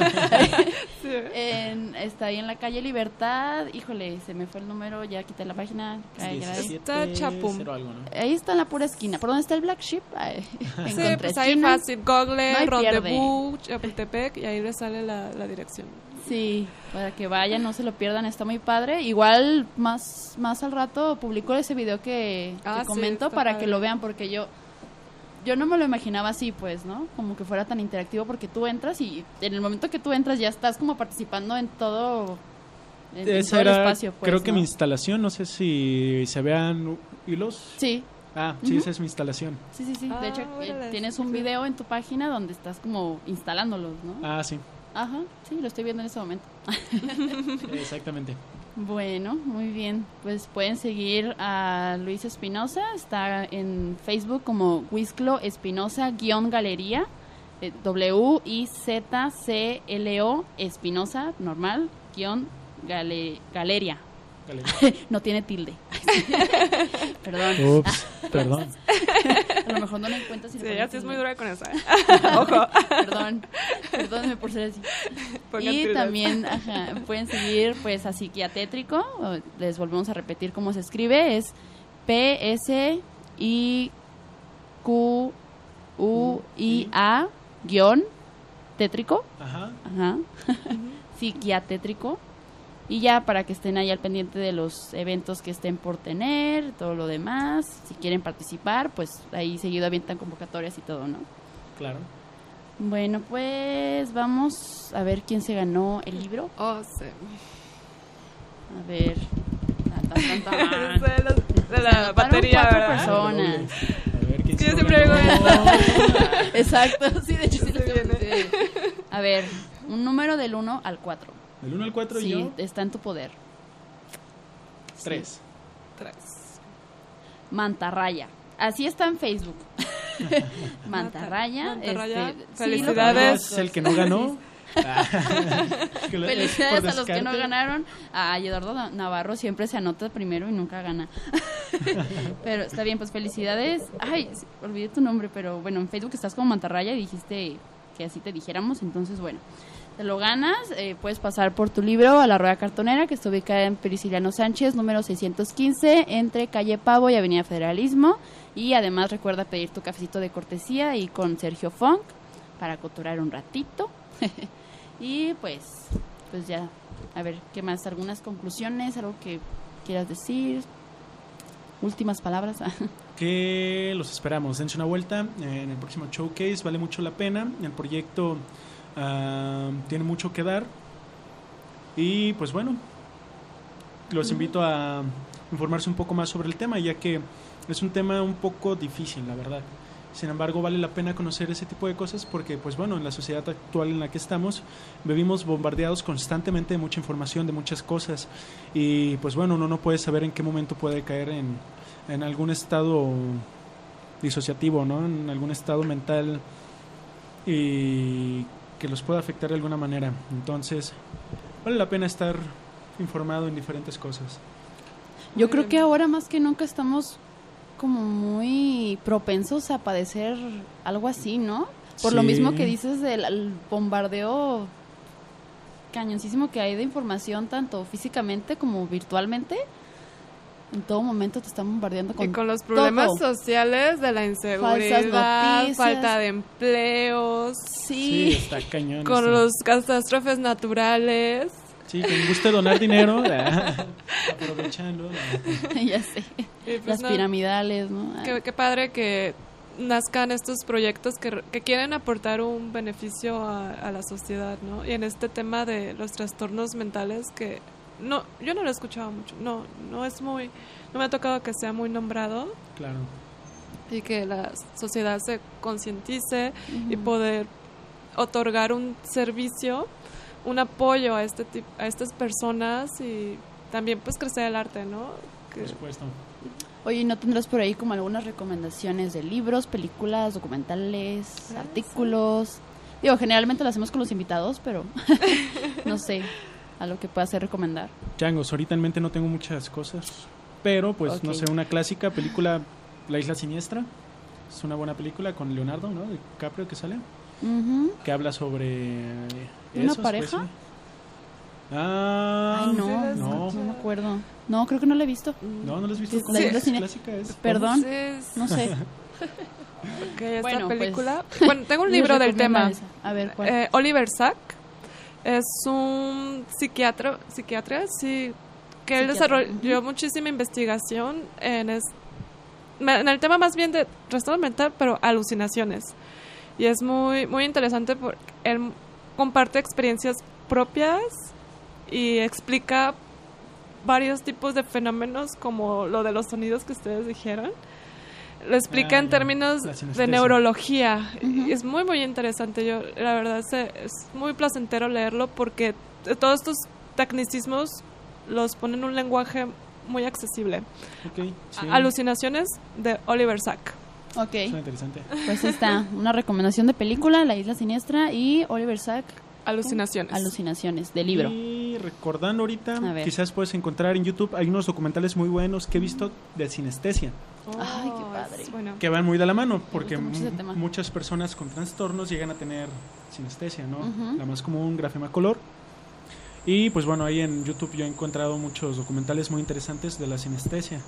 Sí. En- está ahí en la calle Libertad. Híjole, se me fue el número, ya quité la página. Ay, caray. Está Chapum. cero algo, ¿no? Ahí está en la pura esquina. ¿Por dónde está el Black Sheep? Ay, en Sí, contra pues ahí esquina. fácil. Google, No hay pierde. Rendezvous, Chapultepec, y ahí le sale la, la dirección. Sí, para que vayan, no se lo pierdan, está muy padre. Igual más más al rato publico ese video que, que Ah, sí, comento está para padre. que lo vean, porque yo yo no me lo imaginaba así, pues, ¿no? Como que fuera tan interactivo, porque tú entras y en el momento que tú entras ya estás como participando en todo, en, en Esa todo el era, espacio, pues, creo que ¿no? mi instalación, no sé si se vean hilos. Sí, Ah, sí, Ujú. esa es mi instalación. sí, sí, sí. Ah, De hecho, eh, órale, tienes sí, un sí. video en tu página donde estás como instalándolos, ¿no? Ah, sí, Ajá, sí, lo estoy viendo en ese momento. exactamente. Bueno, muy bien. Pues pueden seguir a Luis Espinosa. Está en Facebook como Wizclo Espinosa-Galería. eh, W I Z C L O Espinosa, normal, guión gale- Galeria. Dale. No tiene tilde. Perdón. Ups, perdón. A lo mejor no lo encuentras si le Sí, pones así es tilde. muy dura con esa. ¿eh? Ojo. Perdón. Perdóneme por ser así. Pongan Y tildes. también ajá, pueden seguir pues a Psiquiatétrico. o- Les volvemos a repetir cómo se escribe. Es P S I Q U I A guión tétrico. Ajá. Ajá. Psiquiatétrico. Y ya para que estén ahí al pendiente de los eventos que estén por tener, todo lo demás. Si quieren participar, pues ahí seguido avientan convocatorias y todo, ¿no? Claro. Bueno, pues vamos a ver quién se ganó el libro. Oh, sí. A ver. Tan, tan, tan, tan. de la, de Se la anotaron batería, cuatro ¿verdad? personas. A ver quién Es que se yo lo siempre ganó. digo Exacto, sí, de hecho sí lo Se tengo. viene. Sí. A ver, un número del uno al cuatro. Del uno al cuatro Sí, yo, está en tu poder. tres. Tres. Mantarraya. Así está en Facebook. Mantarraya. Mantarraya, este, sí, lo felicidades. conozco. Es el que no ganó. Ah, que lo- es Felicidades por a los que no descarte. ganaron. A Eduardo Navarro siempre se anota primero y nunca gana. Pero está bien, pues felicidades. Ay, sí, olvidé tu nombre, pero bueno, en Facebook estás como Mantarraya y dijiste que así te dijéramos, entonces bueno. Te lo ganas, eh, puedes pasar por tu libro a la Rueda Cartonera, que está ubicada en Prisciliano Sánchez, número seiscientos quince, entre Calle Pavo y Avenida Federalismo. Y además recuerda pedir tu cafecito de cortesía y con Sergio Funk. para cotorrear un ratito. Y pues, pues ya, a ver, ¿qué más? ¿Algunas conclusiones? ¿Algo que quieras decir? Últimas palabras. Que los esperamos, dense una vuelta en el próximo showcase, vale mucho la pena, el proyecto uh, tiene mucho que dar y pues bueno, los invito a informarse un poco más sobre el tema, ya que es un tema un poco difícil, la verdad. Sin embargo, vale la pena conocer ese tipo de cosas porque, pues bueno, en la sociedad actual en la que estamos, vivimos bombardeados constantemente de mucha información, de muchas cosas. Y, pues bueno, uno no puede saber en qué momento puede caer en, en algún estado disociativo, ¿no? En algún estado mental y que los pueda afectar de alguna manera. Entonces, vale la pena estar informado en diferentes cosas. Yo creo que ahora más que nunca estamos como muy propensos a padecer algo así, ¿no? Por Sí. lo mismo que dices del el bombardeo cañoncísimo que hay de información, tanto físicamente como virtualmente. En todo momento te están bombardeando con Y con los problemas todo. sociales de la inseguridad, noticias. falta de empleos, Sí, Sí, está cañón. con esto. los catástrofes naturales. Sí, quien guste donar dinero, aprovechando. ya sé. Y pues Las no, piramidales, ¿no? Ah, Qué, qué padre que nazcan estos proyectos que, que quieren aportar un beneficio a, a la sociedad, ¿no? Y en este tema de los trastornos mentales que no, yo no lo he escuchado mucho, no, no es muy, no me ha tocado que sea muy nombrado Claro. y que la sociedad se concientice ujú. y poder otorgar un servicio, un apoyo a este tipo, a estas personas y también pues crecer el arte, ¿no? Que- Por supuesto. Oye, ¿no tendrás por ahí como algunas recomendaciones de libros, películas, documentales, Ah, artículos? Digo, generalmente lo hacemos con los invitados, pero no sé, a lo que puedas recomendar. Changos, ahorita en mente no tengo muchas cosas, pero pues Ok. no sé, una clásica película, La Isla Siniestra, es una buena película con Leonardo, ¿no? DiCaprio que sale, Ujú. que habla sobre ¿Una eso, pareja? pues, sí. Ah, Ay, no, sí la no, no, no me acuerdo. No, creo que no la he visto. no, no lo has visto. Sí, ¿Cómo La es? Isla Sine- Clásica es. Perdón, Sí, es- no sé. ok, esta Bueno, pues, película. Bueno, tengo un libro Les del recomiendo tema. esa. A ver, ¿cuál? Eh, Oliver Sack es un psiquiatra, psiquiatra, sí, que él Psiquiatra, desarrolló muchísima investigación en, es- me- en el tema más bien de trastorno mental, pero alucinaciones. Y es muy muy interesante porque él comparte experiencias propias y explica varios tipos de fenómenos como lo de los sonidos que ustedes dijeron. Lo explica Ah, en ya. términos La de sinestesia. neurología. Ujú. Y es muy, muy interesante. Yo, la verdad, se- es muy placentero leerlo porque todos estos tecnicismos los ponen en un lenguaje muy accesible. Ok, sí, Alucinaciones de Oliver Sack. Ok, suena interesante. pues ahí está, una recomendación de película, La Isla Siniestra y Oliver Sack, Alucinaciones. Alucinaciones, de libro. Y recordando ahorita, A ver. quizás puedes encontrar en YouTube, hay unos documentales muy buenos que he visto de sinestesia, Ay, qué Oh, padre. es bueno. que van muy de la mano, porque gusta mucho ese mu- tema. muchas personas con trastornos llegan a tener sinestesia, ¿no? Ujú. La más común, grafema color. Y pues bueno, ahí en YouTube yo he encontrado muchos documentales muy interesantes de la sinestesia.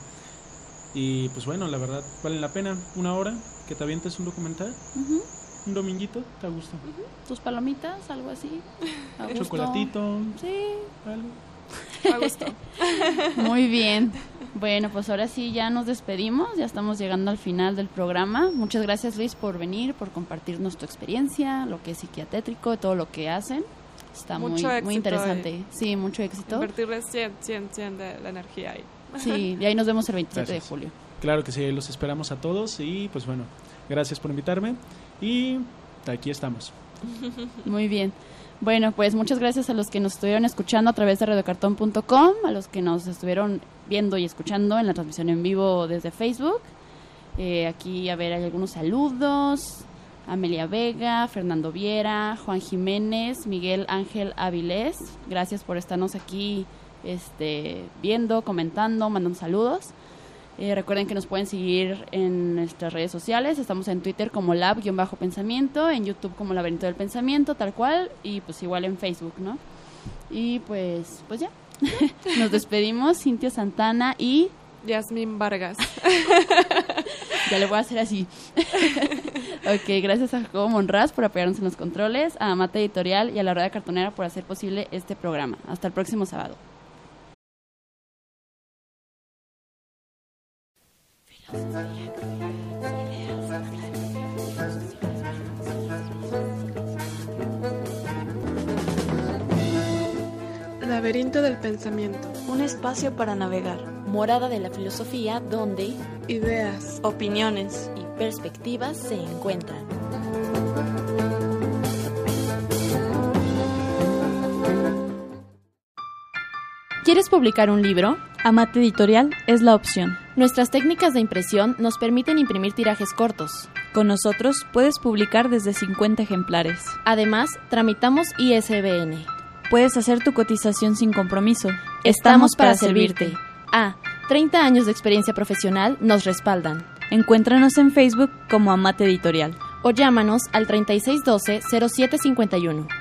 Y pues bueno, la verdad, valen la pena. Una hora que te avientes un documental, Ujú. un dominguito, te gusta. ¿Tus palomitas? ¿Algo así? ¿A gusto? Chocolatito, Sí, algo. A gusto. muy bien. Bueno, pues ahora sí ya nos despedimos, ya estamos llegando al final del programa. Muchas gracias, Luis, por venir, por compartirnos tu experiencia, lo que es psiquiatétrico, todo lo que hacen. Está muy, Mucho muy éxito, interesante. eh. Sí, mucho éxito. Invertirle cien, cien, cien de la energía ahí. Sí, y ahí nos vemos el veintisiete Gracias. de julio. Claro que sí, los esperamos a todos y pues bueno, gracias por invitarme y aquí estamos. Muy bien. Bueno, pues muchas gracias a los que nos estuvieron escuchando a través de radiocartón punto com, a los que nos estuvieron viendo y escuchando en la transmisión en vivo desde Facebook. Eh, aquí, a ver, hay algunos saludos. Amelia Vega, Fernando Viera, Juan Jiménez, Miguel Ángel Avilés. Gracias por estarnos aquí este, viendo, comentando, mandando saludos. Eh, recuerden que nos pueden seguir en nuestras redes sociales. Estamos en Twitter como lab-pensamiento, en YouTube como Laberinto del Pensamiento, tal cual, y pues igual en Facebook, ¿no? Y pues, pues ya. Nos despedimos, Cintia Santana y Yasmín Vargas. ya le voy a hacer así. Ok, gracias a Jacobo Monraz por apoyarnos en los controles, a Amate Editorial y a la Rueda Cartonera por hacer posible este programa. Hasta el próximo sábado. Laberinto del pensamiento. Un espacio para navegar. Morada de la filosofía donde Ideas, opiniones y perspectivas se encuentran. ¿Quieres publicar un libro? Amate Editorial es la opción. Nuestras técnicas de impresión nos permiten imprimir tirajes cortos. Con nosotros puedes publicar desde cincuenta ejemplares. Además, tramitamos I S B N. Puedes hacer tu cotización sin compromiso. Estamos para servirte. A. treinta años de experiencia profesional nos respaldan. Encuéntranos en Facebook como Amate Editorial. O llámanos al treinta y seis doce cero siete cincuenta y uno.